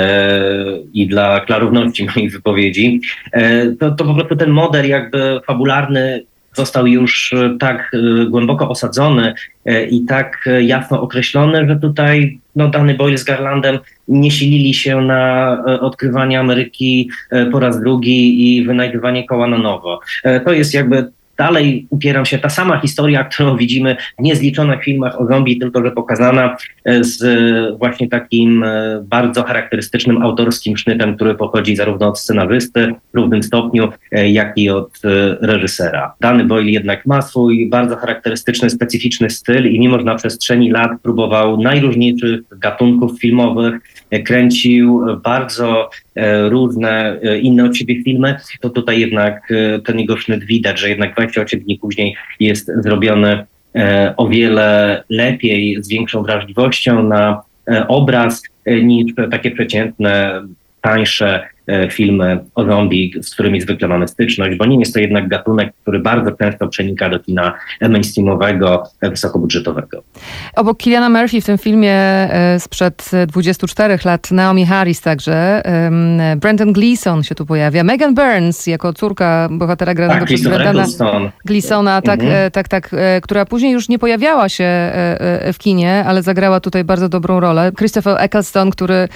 i dla klarowności moich wypowiedzi, to, to po prostu ten model jakby fabularny został już tak głęboko osadzony i tak jasno określony, że tutaj no, dany Boyle z Garlandem nie silili się na odkrywanie Ameryki po raz drugi i wynajdywanie koła na nowo. To jest jakby dalej upieram się, ta sama historia, którą widzimy w niezliczonych filmach o zombie, tylko że pokazana z właśnie takim bardzo charakterystycznym autorskim sznytem, który pochodzi zarówno od scenarzysty w równym stopniu, jak i od reżysera. Dany Boyle jednak ma swój bardzo charakterystyczny, specyficzny styl i mimo że na przestrzeni lat próbował najróżniejszych gatunków filmowych, kręcił bardzo różne inne od siebie filmy, to tutaj jednak ten jego sznyt widać, że jednak dwadzieścia osiem dni później jest zrobiony o wiele lepiej, z większą wrażliwością na obraz niż takie przeciętne, tańsze filmy o zombie, z którymi zwykle mamy styczność, bo nie jest to jednak gatunek, który bardzo często przenika do kina mainstreamowego, wysokobudżetowego. Obok Cillana Murphy w tym filmie sprzed dwudziestu czterech lat Naomi Harris także, Brendan Gleeson się tu pojawia, Megan Burns jako córka bohatera granego tak, przez Brendana Gleesona, tak, mhm. tak, tak, która później już nie pojawiała się w kinie, ale zagrała tutaj bardzo dobrą rolę. Christopher Eccleston, który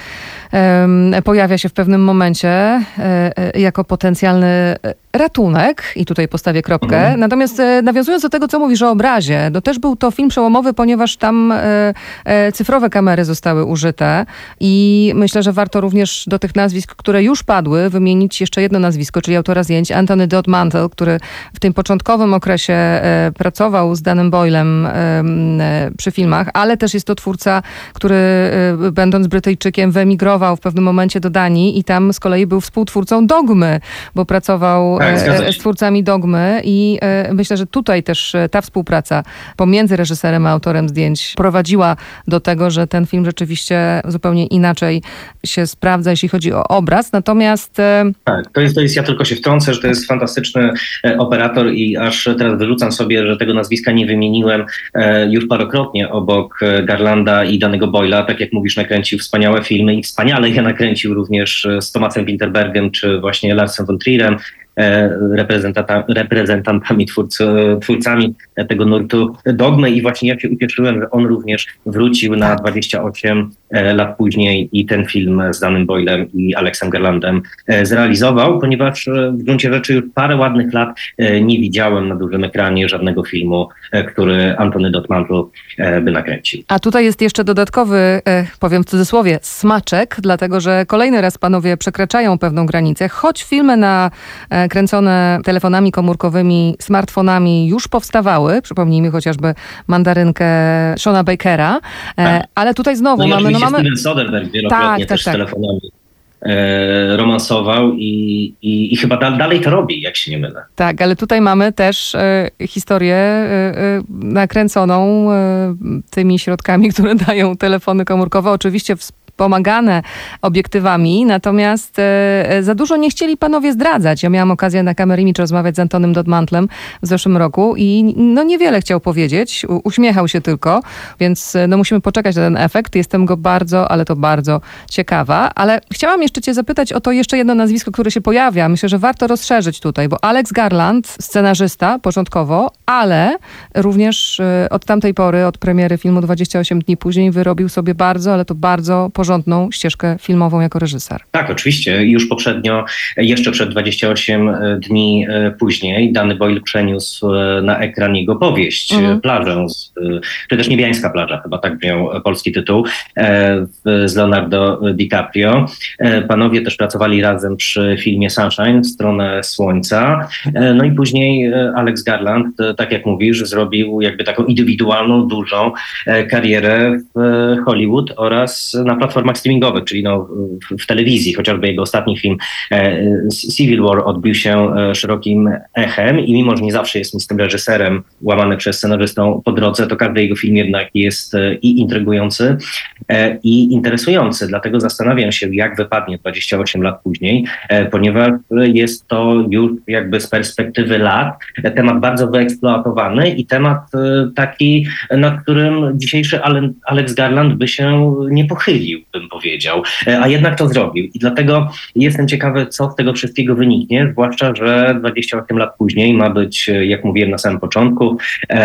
pojawia się w pewnym momencie jako potencjalny ratunek i tutaj postawię kropkę. Mhm. Natomiast nawiązując do tego, co mówisz o obrazie, to też był to film przełomowy, ponieważ tam cyfrowe kamery zostały użyte i myślę, że warto również do tych nazwisk, które już padły, wymienić jeszcze jedno nazwisko, czyli autora zdjęć Anthony Dodd Mantle, który w tym początkowym okresie pracował z danym Boylem przy filmach, ale też jest to twórca, który będąc Brytyjczykiem wyemigrował w pewnym momencie do Danii i tam z kolei kolei był współtwórcą Dogmy, bo pracował Tak, zgadza się. z twórcami Dogmy i myślę, że tutaj też ta współpraca pomiędzy reżyserem a autorem zdjęć prowadziła do tego, że ten film rzeczywiście zupełnie inaczej się sprawdza, jeśli chodzi o obraz. Natomiast... Tak, to jest, to jest, ja tylko się wtrącę, że to jest fantastyczny e, operator i aż teraz wyrzucam sobie, że tego nazwiska nie wymieniłem e, już parokrotnie obok e, Garlanda i Danny'ego Boyla. Tak jak mówisz, nakręcił wspaniałe filmy i wspaniale je nakręcił również z Thomasem Winterbergiem czy właśnie Larsem von Trierem, reprezentanta, reprezentantami, twórcy, twórcami tego nurtu Dogmy i właśnie ja się ucieszyłem, że on również wrócił na dwadzieścia osiem lat później i ten film z Danym Boylem i Alexem Garlandem zrealizował, ponieważ w gruncie rzeczy już parę ładnych lat nie widziałem na dużym ekranie żadnego filmu, który Antony Dot-Mantle by nakręcił. A tutaj jest jeszcze dodatkowy, powiem w cudzysłowie, smaczek, dlatego że kolejny raz panowie przekraczają pewną granicę, choć filmy na kręcone telefonami komórkowymi, smartfonami już powstawały. Przypomnijmy chociażby Mandarynkę Seana Bakera. Tak. Ale tutaj znowu no mamy... No mamy... Steven Soderbergh wielokrotnie tak, też tak, z tak. telefonami e, romansował i, i, i chyba da, dalej to robi, jak się nie mylę. Tak, ale tutaj mamy też e, historię e, e, nakręconą e, tymi środkami, które dają telefony komórkowe. Oczywiście w pomagane obiektywami, natomiast e, za dużo nie chcieli panowie zdradzać. Ja miałam okazję na Camera Image rozmawiać z Antonym Dot-Mantlem w zeszłym roku i no niewiele chciał powiedzieć, U, uśmiechał się tylko, więc no musimy poczekać na ten efekt. Jestem go bardzo, ale to bardzo ciekawa. Ale chciałam jeszcze cię zapytać o to jeszcze jedno nazwisko, które się pojawia. Myślę, że warto rozszerzyć tutaj, bo Alex Garland, scenarzysta początkowo, ale również e, od tamtej pory, od premiery filmu dwadzieścia osiem dni później wyrobił sobie bardzo, ale to bardzo porządną ścieżkę filmową jako reżyser. Tak, oczywiście. Już poprzednio, jeszcze przed dwadzieścia osiem dni później, Danny Boyle przeniósł na ekran jego powieść, mhm. Plażę, z, czy też Niebiańska plaża, chyba tak miał polski tytuł, z Leonardo DiCaprio. Panowie też pracowali razem przy filmie Sunshine, w stronę słońca. No i później Alex Garland, tak jak mówisz, zrobił jakby taką indywidualną, dużą karierę w Hollywood oraz na platformach streamingowych, czyli no w, w telewizji, chociażby jego ostatni film e, Civil War odbił się e, szerokim echem i mimo, że nie zawsze jest mi z tym reżyserem łamany przez scenarzystą po drodze, to każdy jego film jednak jest e, i intrygujący e, i interesujący. Dlatego zastanawiam się, jak wypadnie dwadzieścia osiem lat później, e, ponieważ jest to już jakby z perspektywy lat e, temat bardzo wyeksploatowany i temat e, taki, nad którym dzisiejszy Alex Garland by się nie pochylił, bym powiedział, a jednak to zrobił. I dlatego jestem ciekawy, co z tego wszystkiego wyniknie, zwłaszcza, że dwadzieścia osiem lat później ma być, jak mówiłem na samym początku,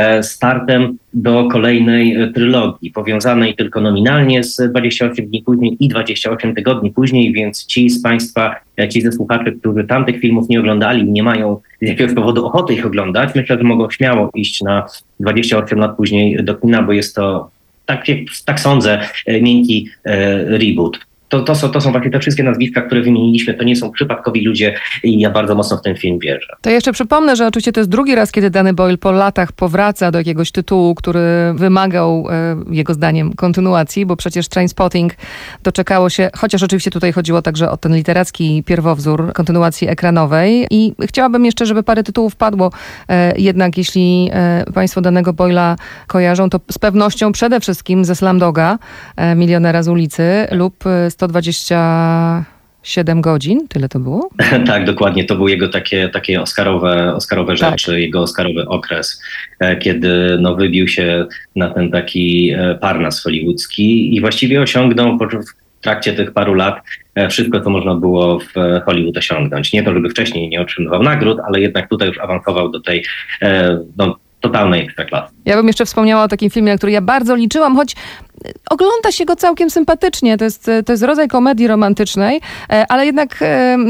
startem do kolejnej trylogii, powiązanej tylko nominalnie z dwadzieścia osiem dni później i dwadzieścia osiem tygodni później, więc ci z Państwa, ci ze słuchaczy, którzy tamtych filmów nie oglądali i nie mają z jakiegoś powodu ochoty ich oglądać, myślę, że mogą śmiało iść na dwadzieścia osiem lat później do kina, bo jest to Tak, tak sądzę, miękki e, reboot. To, to, są, to są właśnie te wszystkie nazwiska, które wymieniliśmy. To nie są przypadkowi ludzie i ja bardzo mocno w ten film wierzę. To jeszcze przypomnę, że oczywiście to jest drugi raz, kiedy Danny Boyle po latach powraca do jakiegoś tytułu, który wymagał e, jego zdaniem kontynuacji, bo przecież Trainspotting doczekało się, chociaż oczywiście tutaj chodziło także o ten literacki pierwowzór kontynuacji ekranowej i chciałabym jeszcze, żeby parę tytułów padło. E, jednak jeśli e, państwo Dannego Boyla kojarzą, to z pewnością przede wszystkim ze Slumdoga, e, Milionera z ulicy lub sto dwadzieścia siedem godzin, tyle to było? Tak, dokładnie. To były jego takie, takie oscarowe, oscarowe rzeczy, tak. Jego oscarowy okres, kiedy no, wybił się na ten taki parnas hollywoodzki i właściwie osiągnął w trakcie tych paru lat wszystko, co można było w Hollywood osiągnąć. Nie to, żeby wcześniej nie otrzymywał nagród, ale jednak tutaj już awansował do tej no, totalnej ekstraklasy. Ja bym jeszcze wspomniała o takim filmie, na który ja bardzo liczyłam, choć ogląda się go całkiem sympatycznie. To jest, to jest rodzaj komedii romantycznej, ale jednak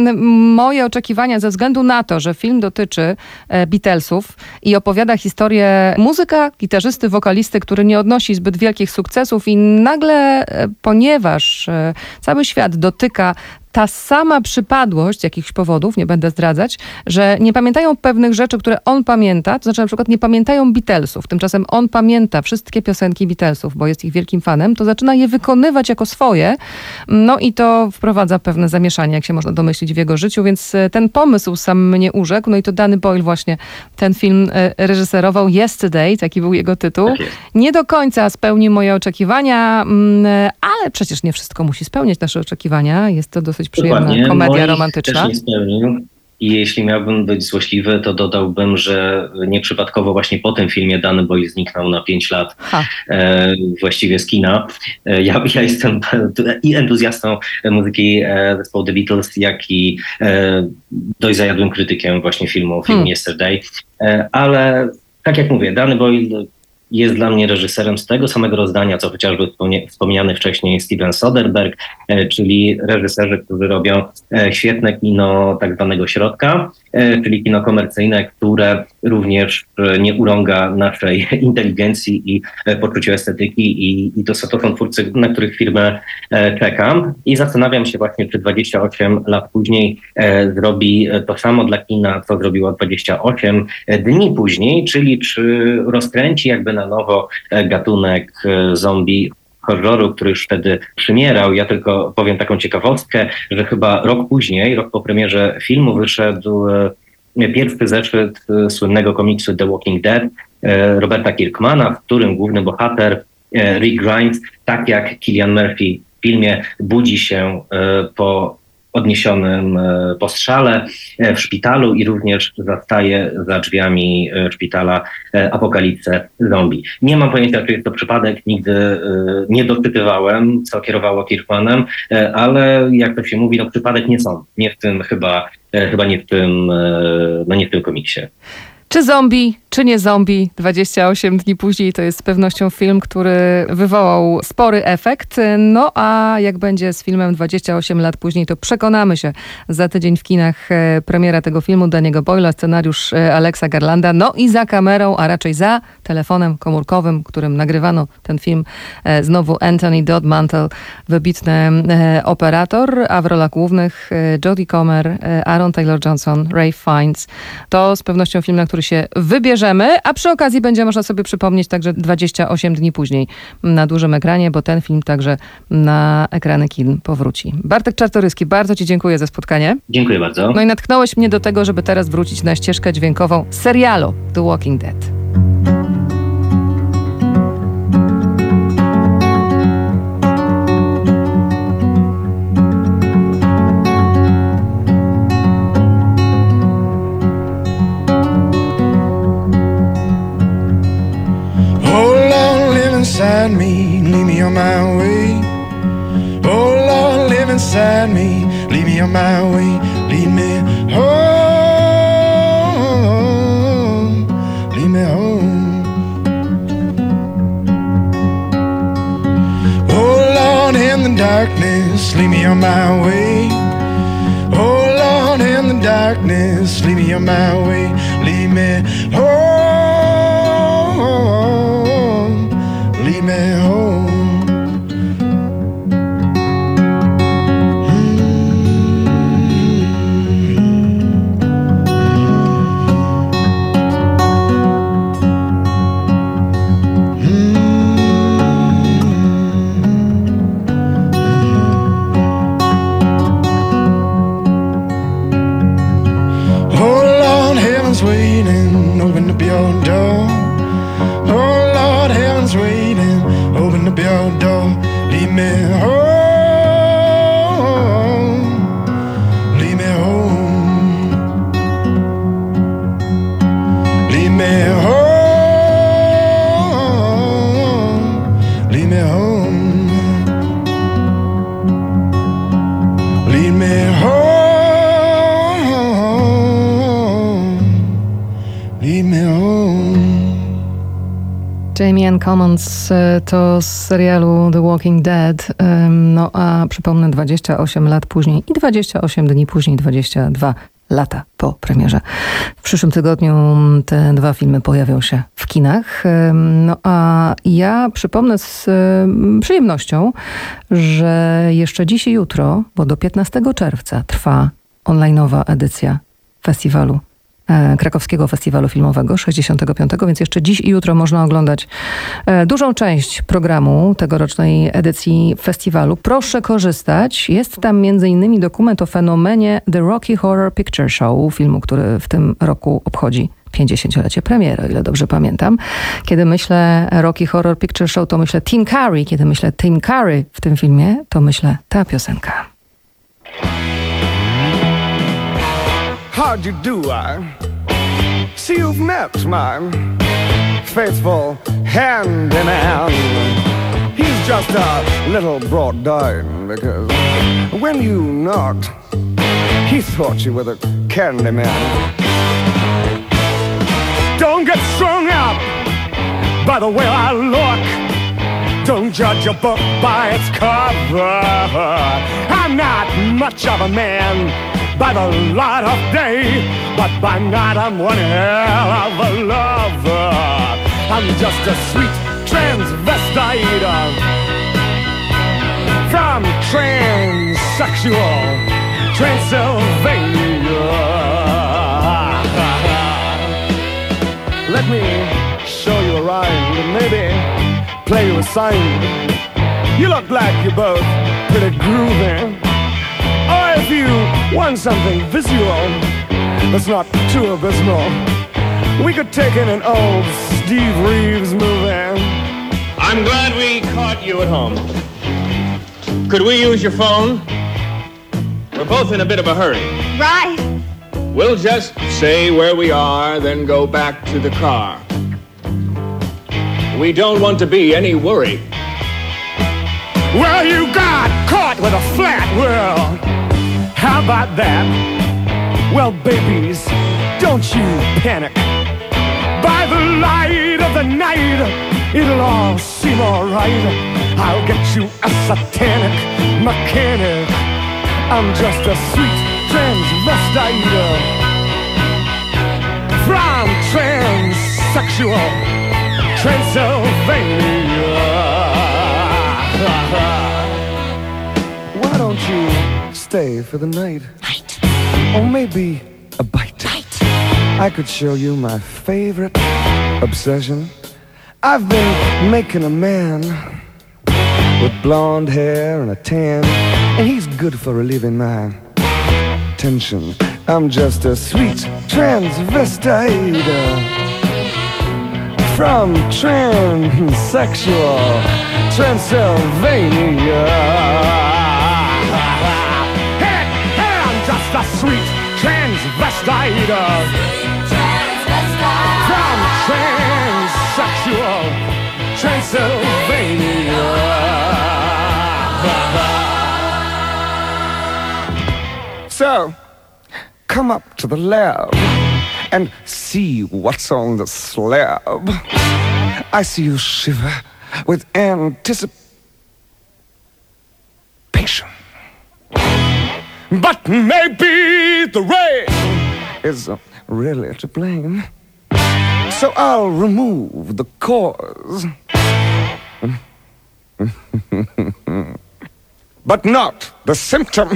moje oczekiwania ze względu na to, że film dotyczy Beatlesów i opowiada historię muzyka, gitarzysty, wokalisty, który nie odnosi zbyt wielkich sukcesów i nagle, ponieważ cały świat dotyka ta sama przypadłość z jakichś powodów, nie będę zdradzać, że nie pamiętają pewnych rzeczy, które on pamięta, to znaczy na przykład nie pamiętają Beatlesów. Tymczasem on pamięta wszystkie piosenki Beatlesów, bo jest ich wielkim wielkim fanem, to zaczyna je wykonywać jako swoje. No i to wprowadza pewne zamieszanie, jak się można domyślić, w jego życiu, więc ten pomysł sam mnie urzekł. No i to Danny Boyle właśnie ten film reżyserował. Yesterday, taki był jego tytuł. Tak nie do końca spełnił moje oczekiwania, ale przecież nie wszystko musi spełniać nasze oczekiwania. Jest to dosyć przyjemna Dokładnie. komedia Moich romantyczna. Też nie spełnił. I jeśli miałbym być złośliwy, to dodałbym, że nieprzypadkowo właśnie po tym filmie Danny Boyle zniknął na pięć lat e, właściwie z kina. E, ja, ja jestem i entuzjastą muzyki e, zespołu The Beatles, jak i e, dość zajadłym krytykiem właśnie filmu, filmu hmm. Yesterday. E, ale tak jak mówię, Danny Boyle jest dla mnie reżyserem z tego samego rozdania, co chociażby wspomniany wcześniej Steven Soderbergh, e, czyli reżyserzy, którzy robią e, świetne kino tak zwanego środka, e, czyli kino komercyjne, które również e, nie urąga naszej inteligencji i e, poczuciu estetyki i, i to, to są twórcy, na których firmę e, czekam i zastanawiam się właśnie, czy dwadzieścia osiem lat później e, zrobi to samo dla kina, co zrobiło dwadzieścia osiem dni później, czyli czy rozkręci jakby na nowo gatunek zombie horroru, który już wtedy przymierał. Ja tylko powiem taką ciekawostkę, że chyba rok później, rok po premierze filmu wyszedł pierwszy zeszyt słynnego komiksu The Walking Dead Roberta Kirkmana, w którym główny bohater Rick Grimes, tak jak Cillian Murphy w filmie, budzi się po odniesionym postrzale w szpitalu i również zastaje za drzwiami szpitala apokalipsę zombie. Nie mam pojęcia, czy jest to przypadek, nigdy nie dopytywałem, co kierowało Kirkmanem, ale jak to się mówi, no przypadek nie są. Nie w tym chyba, chyba nie w tym, no nie w tym komiksie. Czy zombie, czy nie zombie, dwadzieścia osiem dni później to jest z pewnością film, który wywołał spory efekt. No a jak będzie z filmem dwadzieścia osiem lat później, to przekonamy się za tydzień w kinach. Premiera tego filmu Danny'ego Boyla, scenariusz Alexa Garlanda, no i za kamerą, a raczej za telefonem komórkowym, którym nagrywano ten film, znowu Anthony Dodd Mantle, wybitny operator, a w rolach głównych Jodie Comer, Aaron Taylor-Johnson, Ralph Fiennes. To z pewnością film, na który się wybierzemy, a przy okazji będzie można sobie przypomnieć także dwadzieścia osiem dni później na dużym ekranie, bo ten film także na ekrany kin powróci. Bartek Czartoryski, bardzo Ci dziękuję za spotkanie. Dziękuję bardzo. No i natknąłeś mnie do tego, żeby teraz wrócić na ścieżkę dźwiękową serialu The Walking Dead. Inside me, lead me on my way. Oh Lord, live inside me, lead me on my way. Lead me home, lead me home. Oh Lord, in the darkness, lead me on my way. Oh Lord, in the darkness, lead me on my way. Lead me home. Lead me home. Oh Lord, heaven's waiting, open up your door. Oh Lord, heaven's waiting, open up your door. Lead me home, lead me home. Lead me home, lead me home. Lead me home, lead me home. Jamie Ann Commons to z serialu The Walking Dead, no a przypomnę dwadzieścia osiem lat później i dwadzieścia osiem dni później, dwadzieścia dwa lata po premierze. W przyszłym tygodniu te dwa filmy pojawią się w kinach. No a ja przypomnę z przyjemnością, że jeszcze dziś i jutro, bo do piętnastego czerwca trwa online'owa edycja festiwalu e, Krakowskiego Festiwalu Filmowego sześćdziesiątego piątego, więc jeszcze dziś i jutro można oglądać e, dużą część programu tegorocznej edycji festiwalu. Proszę korzystać. Jest tam między innymi dokument o fenomenie The Rocky Horror Picture Show, filmu, który w tym roku obchodzi pięćdziesięciolecie premiery, o ile dobrze pamiętam. Kiedy myślę Rocky Horror Picture Show, to myślę Tim Curry. Kiedy myślę Tim Curry w tym filmie, to myślę ta piosenka. How'd you do? I see you've met my faithful handyman. He's just a little brought down because when you knocked, he thought you were the candy man. Don't get strung up by the way I look. Don't judge a book by its cover. I'm not much of a man by the light of day, but by night I'm one hell of a lover. I'm just a sweet transvestite from transsexual Transylvania. Let me show you a rhyme and maybe play you a sign. You look like you're both pretty groovy. Or if you want something visual that's not too abysmal, we could take in an old Steve Reeves movie. I'm glad we caught you at home. Could we use your phone? We're both in a bit of a hurry. Right. We'll just say where we are, then go back to the car. We don't want to be any worry. Well, you got caught with a flat world. How about that? Well, babies, don't you panic. By the light of the night, it'll all seem alright. I'll get you a satanic mechanic. I'm just a sweet transvestite from transsexual Transylvania. Why don't you stay for the night? Night. Or maybe a bite. Night. I could show you my favorite obsession. I've been making a man with blonde hair and a tan, and he's good for relieving my tension. I'm just a sweet transvestite from transsexual Transylvania. Hey, hey, I'm just a sweet transvestite from transsexual Transylvania. So, come up to the lab and see what's on the slab. I see you shiver with anticipation. But maybe the rain is really to blame. So I'll remove the cause. But not the symptom.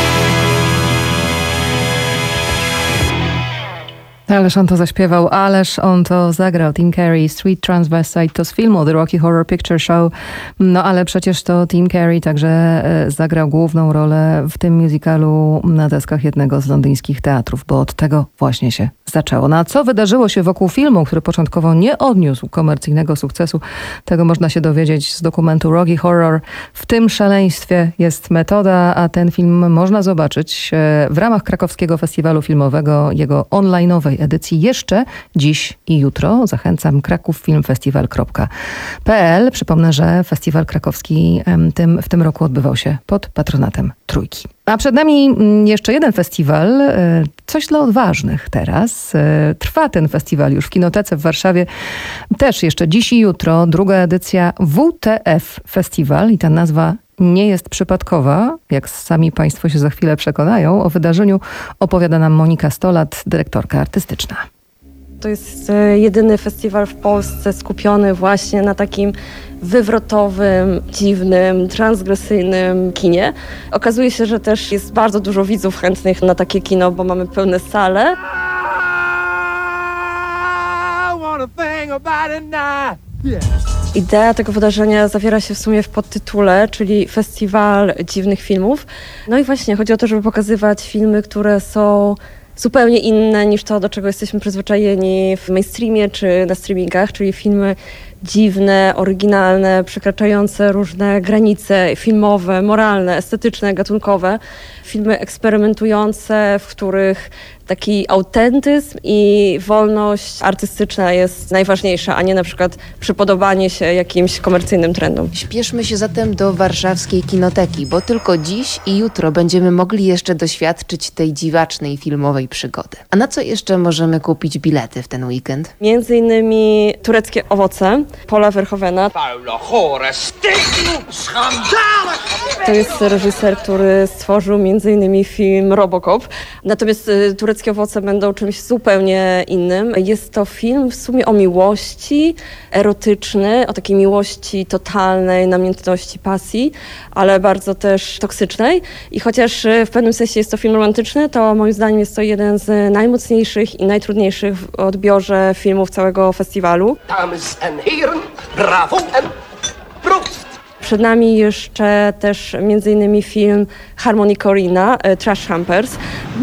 Ależ on to zaśpiewał, ależ on to zagrał. Tim Curry, Street Transvestite, to z filmu The Rocky Horror Picture Show. No ale przecież to Tim Curry także e, zagrał główną rolę w tym musicalu na deskach jednego z londyńskich teatrów, bo od tego właśnie się zaczęło. No a co wydarzyło się wokół filmu, który początkowo nie odniósł komercyjnego sukcesu, tego można się dowiedzieć z dokumentu Rocky Horror. W tym szaleństwie jest metoda, a ten film można zobaczyć e, w ramach Krakowskiego Festiwalu Filmowego, jego online'owej edycji jeszcze dziś i jutro. Zachęcam krakowfilmfestiwal kropka p l. Przypomnę, że festiwal krakowski tym, w tym roku odbywał się pod patronatem Trójki. A przed nami jeszcze jeden festiwal, coś dla odważnych teraz. Trwa ten festiwal już w Kinotece w Warszawie. Też jeszcze dziś i jutro druga edycja W T F Festiwal i ta nazwa nie jest przypadkowa, jak sami Państwo się za chwilę przekonają. O wydarzeniu opowiada nam Monika Stolat, dyrektorka artystyczna. To jest jedyny festiwal w Polsce skupiony właśnie na takim wywrotowym, dziwnym, transgresyjnym kinie. Okazuje się, że też jest bardzo dużo widzów chętnych na takie kino, bo mamy pełne sale. thing about it now. Yes. Idea tego wydarzenia zawiera się w sumie w podtytule, czyli Festiwal Dziwnych Filmów. No i właśnie chodzi o to, żeby pokazywać filmy, które są zupełnie inne niż to, do czego jesteśmy przyzwyczajeni w mainstreamie czy na streamingach, czyli filmy dziwne, oryginalne, przekraczające różne granice filmowe, moralne, estetyczne, gatunkowe. Filmy eksperymentujące, w których taki autentyzm i wolność artystyczna jest najważniejsza, a nie na przykład przypodobanie się jakimś komercyjnym trendom. Śpieszmy się zatem do warszawskiej kinoteki, bo tylko dziś i jutro będziemy mogli jeszcze doświadczyć tej dziwacznej filmowej przygody. A na co jeszcze możemy kupić bilety w ten weekend? Między innymi Tureckie owoce Paula Verhoevena. To jest reżyser, który stworzył między innymi film Robocop. Natomiast y, Tureckie owoce będą czymś zupełnie innym. Jest to film w sumie o miłości, erotyczny, o takiej miłości totalnej, namiętności, pasji, ale bardzo też toksycznej. I chociaż y, w pewnym sensie jest to film romantyczny, to moim zdaniem jest to jeden z najmocniejszych i najtrudniejszych w odbiorze filmów całego festiwalu. Brawo and Prost! Przed nami jeszcze też między innymi film Harmony Korina, Trash Humpers.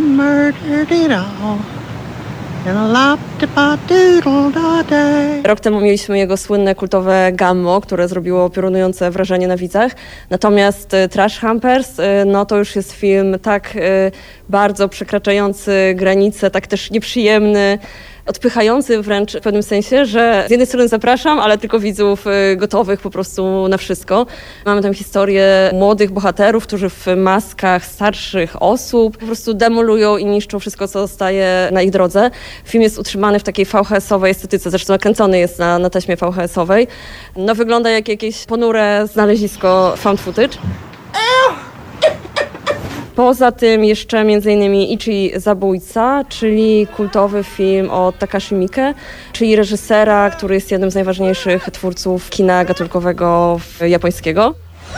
Rok temu mieliśmy jego słynne kultowe Gammo, które zrobiło piorunujące wrażenie na widzach. Natomiast Trash Humpers, no to już jest film tak bardzo przekraczający granice, tak też nieprzyjemny, odpychający wręcz w pewnym sensie, że z jednej strony zapraszam, ale tylko widzów gotowych po prostu na wszystko. Mamy tam historię młodych bohaterów, którzy w maskach starszych osób po prostu demolują i niszczą wszystko, co staje na ich drodze. Film jest utrzymany w takiej V H S-owej estetyce, zresztą nakręcony jest na, na taśmie V H S-owej. No wygląda jak jakieś ponure znalezisko found footage. Poza tym jeszcze między innymi Ichi Zabójca, czyli kultowy film o Takashi Miike, czyli reżysera, który jest jednym z najważniejszych twórców kina gatunkowego japońskiego.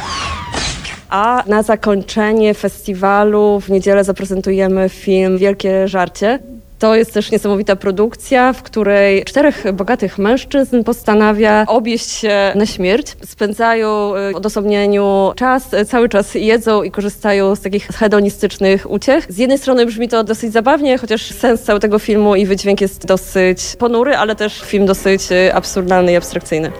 A na zakończenie festiwalu w niedzielę zaprezentujemy film Wielkie Żarcie. To jest też niesamowita produkcja, w której czterech bogatych mężczyzn postanawia objeść się na śmierć. Spędzają w odosobnieniu czas, cały czas jedzą i korzystają z takich hedonistycznych uciech. Z jednej strony brzmi to dosyć zabawnie, chociaż sens całego tego filmu i wydźwięk jest dosyć ponury, ale też film dosyć absurdalny i abstrakcyjny.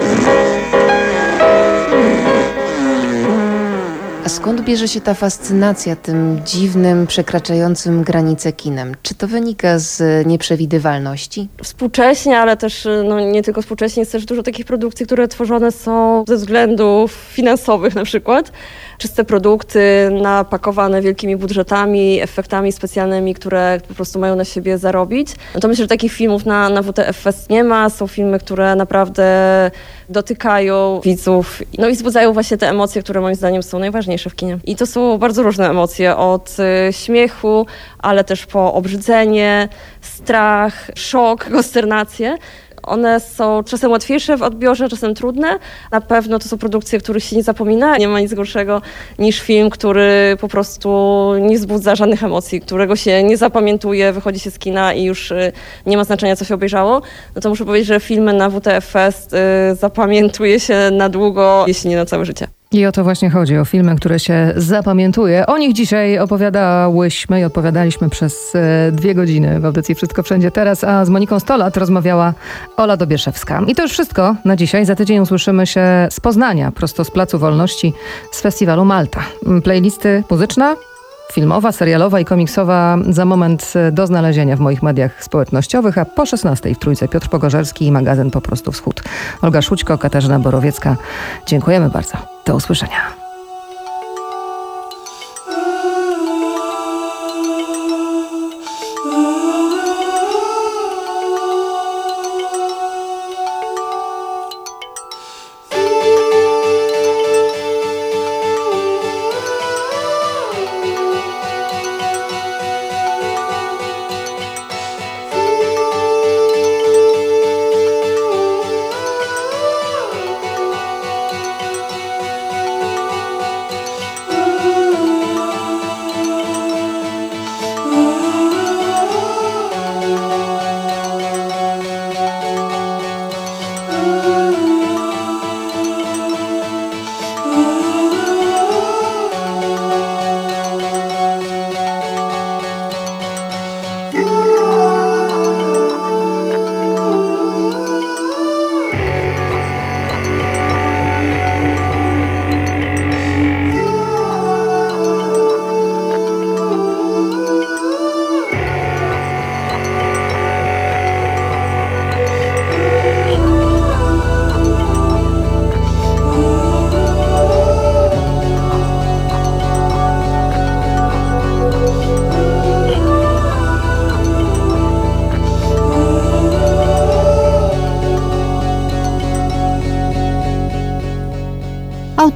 A skąd bierze się ta fascynacja tym dziwnym, przekraczającym granice kinem? Czy to wynika z nieprzewidywalności? Współcześnie, ale też no, nie tylko współcześnie, jest też dużo takich produkcji, które tworzone są ze względów finansowych na przykład. Czyste produkty napakowane wielkimi budżetami, efektami specjalnymi, które po prostu mają na siebie zarobić. No to myślę, że takich filmów na, na W T F Fest nie ma. Są filmy, które naprawdę dotykają widzów, no i wzbudzają właśnie te emocje, które moim zdaniem są najważniejsze w kinie. I to są bardzo różne emocje, od y, śmiechu, ale też po obrzydzenie, strach, szok, konsternację. One są czasem łatwiejsze w odbiorze, czasem trudne. Na pewno to są produkcje, których się nie zapomina. Nie ma nic gorszego niż film, który po prostu nie wzbudza żadnych emocji, którego się nie zapamiętuje, wychodzi się z kina i już nie ma znaczenia, co się obejrzało. No to muszę powiedzieć, że filmy na W T F Fest zapamiętuje się na długo, jeśli nie na całe życie. I o to właśnie chodzi, o filmy, które się zapamiętuje. O nich dzisiaj opowiadałyśmy i opowiadaliśmy przez e, dwie godziny w audycji Wszystko Wszędzie Teraz, a z Moniką Stolat rozmawiała Ola Dobieszewska. I to już wszystko na dzisiaj. Za tydzień usłyszymy się z Poznania, prosto z Placu Wolności, z festiwalu Malta. Playlisty muzyczna, filmowa, serialowa i komiksowa za moment do znalezienia w moich mediach społecznościowych, a po szesnastej w Trójce Piotr Pogorzelski i magazyn Po prostu Wschód. Olga Szućko, Katarzyna Borowiecka. Dziękujemy bardzo. Do usłyszenia.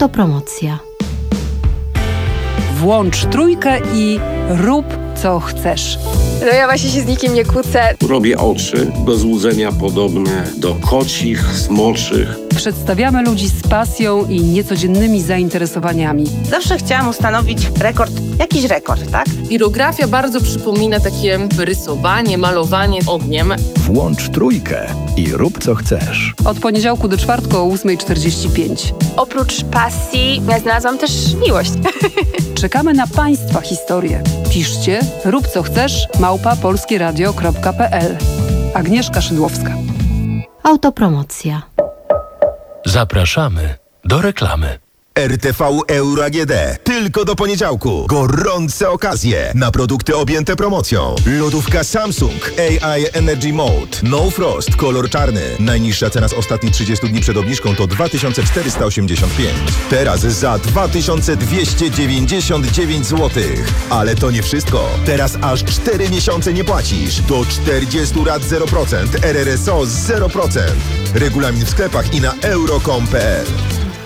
Autopromocja. Włącz trójkę i rób co chcesz. No ja właśnie się z nikim nie kłócę. Robię oczy do złudzenia podobne do kocich, smoczych. Przedstawiamy ludzi z pasją i niecodziennymi zainteresowaniami. Zawsze chciałam ustanowić rekord, jakiś rekord, tak? Pirografia bardzo przypomina takie rysowanie, malowanie ogniem. Włącz trójkę i rób co chcesz. Od poniedziałku do czwartku o ósma czterdzieści pięć. Oprócz pasji ja znalazłam też miłość. Czekamy na Państwa historię. Piszcie rób co chcesz małpa polskieradio kropka p l. Agnieszka Szydłowska. Autopromocja. Zapraszamy do reklamy. R T V Euro A G D. Tylko do poniedziałku. Gorące okazje na produkty objęte promocją. Lodówka Samsung A I Energy Mode. No Frost. Kolor czarny. Najniższa cena z ostatnich trzydziestu dni przed obniżką to dwa tysiące czterysta osiemdziesiąt pięć. Teraz za dwa tysiące dwieście dziewięćdziesiąt dziewięć złotych. Ale to nie wszystko. Teraz aż cztery miesiące nie płacisz. Do czterdziestu rat zero procent. R R S O zero procent. Regulamin w sklepach i na euro kropka com kropka p l.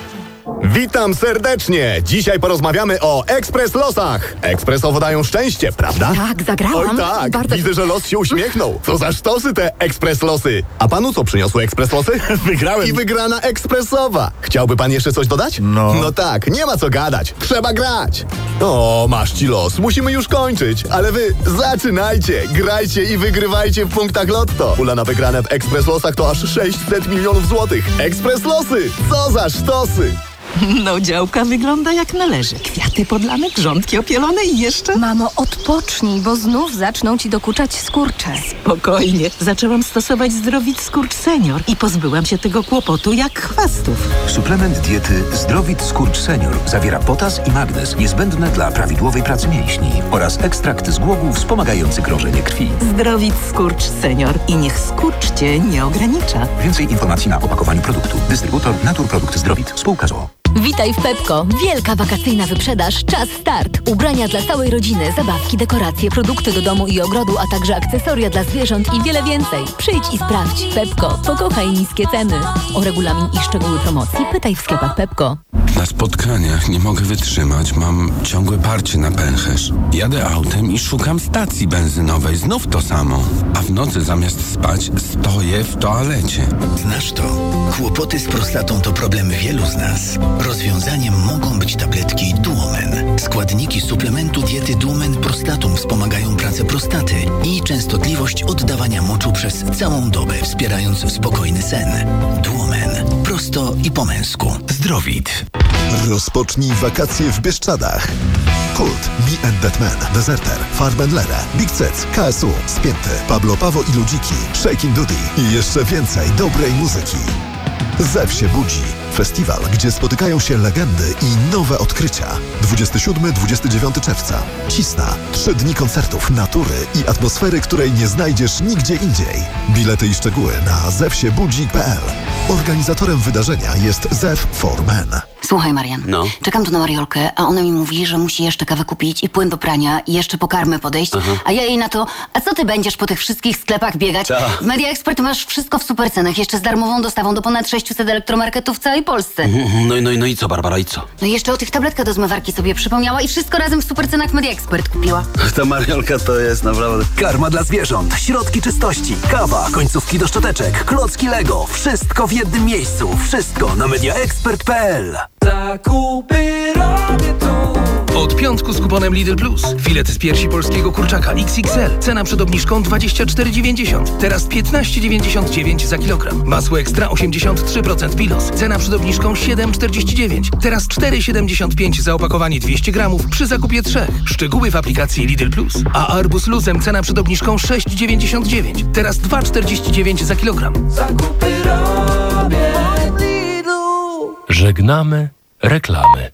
Witam serdecznie! Dzisiaj porozmawiamy o Ekspres Losach. Ekspresowo dają szczęście, prawda? Tak, zagrałam. Oj tak, Bardzo... widzę, że los się uśmiechnął. Co za sztosy te Ekspres Losy. A panu co przyniosły Ekspres Losy? Wygrałem. I wygrana ekspresowa. Chciałby pan jeszcze coś dodać? No. No tak, nie ma co gadać. Trzeba grać. O, masz ci los. Musimy już kończyć. Ale wy zaczynajcie, grajcie i wygrywajcie w punktach Lotto. Pula na wygrane w Ekspres Losach to aż sześćset milionów złotych. Ekspres Losy. Co za sztosy. No, działka wygląda jak należy. Kwiaty podlane, grządki opielone i jeszcze... Mamo, odpocznij, bo znów zaczną ci dokuczać skurcze. Spokojnie. Zaczęłam stosować Zdrowit Skurcz Senior i pozbyłam się tego kłopotu jak chwastów. Suplement diety Zdrowit Skurcz Senior zawiera potas i magnez niezbędne dla prawidłowej pracy mięśni oraz ekstrakt z głogów wspomagający krążenie krwi. Zdrowit Skurcz Senior i niech skurcz cię nie ogranicza. Więcej informacji na opakowaniu produktu. Dystrybutor Naturprodukt Zdrowit. Spółka z o o. Witaj w Pepco. Wielka wakacyjna wyprzedaż. Czas start. Ubrania dla całej rodziny, zabawki, dekoracje, produkty do domu i ogrodu, a także akcesoria dla zwierząt i wiele więcej. Przyjdź i sprawdź. Pepco. Pokochaj niskie ceny. O regulamin i szczegóły promocji pytaj w sklepach Pepco. Na spotkaniach nie mogę wytrzymać. Mam ciągłe parcie na pęcherz. Jadę autem i szukam stacji benzynowej. Znów to samo. A w nocy zamiast spać stoję w toalecie. Znasz to? Kłopoty z prostatą to problem wielu z nas. Rozwiązaniem mogą być tabletki Duomen. Składniki suplementu diety Duomen Prostatum wspomagają pracę prostaty i częstotliwość oddawania moczu przez całą dobę, wspierając spokojny sen. Duomen. Prosto i po męsku. Zdrowit. Rozpocznij wakacje w Bieszczadach. Kult, Me and That Man, Deserter, Farben Lere, Big Cec, K S U, Spięty, Pablo Pawo i Ludziki, Shaking Dudy i jeszcze więcej dobrej muzyki. Zew się budzi. Festiwal, gdzie spotykają się legendy i nowe odkrycia. dwudziestego siódmego do dwudziestego dziewiątego czerwca. Cisna. Trzy dni koncertów, natury i atmosfery, której nie znajdziesz nigdzie indziej. Bilety i szczegóły na zew się budzi kropka p l. Organizatorem wydarzenia jest Zew for Men. Słuchaj, Marian, No. czekam tu na Mariolkę, a ona mi mówi, że musi jeszcze kawę kupić i płyn do prania i jeszcze po karmę podejść, Aha. a ja jej na to, a co ty będziesz po tych wszystkich sklepach biegać? Ta. W Media Expert masz wszystko w supercenach, jeszcze z darmową dostawą do ponad sześciuset elektromarketów w całej Polsce. No i, no, i, no i co, Barbara, i co? No i jeszcze o tych tabletkach do zmywarki sobie przypomniała i wszystko razem w supercenach w Media Expert kupiła. Ta Mariolka to jest naprawdę... Karma dla zwierząt, środki czystości, kawa, końcówki do szczoteczek, klocki Lego. Wszystko w jednym miejscu. Wszystko na media expert kropka p l. Zakupy robię tu. Od piątku z kuponem Lidl Plus. Filet z piersi polskiego kurczaka X X L. Cena przed obniżką dwadzieścia cztery dziewięćdziesiąt. Teraz piętnaście dziewięćdziesiąt dziewięć za kilogram. Masło ekstra osiemdziesiąt trzy procent Pilos. Cena przed obniżką siedem czterdzieści dziewięć. Teraz cztery siedemdziesiąt pięć za opakowanie dwieście gramów przy zakupie trzech. Szczegóły w aplikacji Lidl Plus. A arbuz luzem cena przed obniżką sześć dziewięćdziesiąt dziewięć. Teraz dwa czterdzieści dziewięć za kilogram. Zakupy robię w Lidlu. Żegnamy reklamy.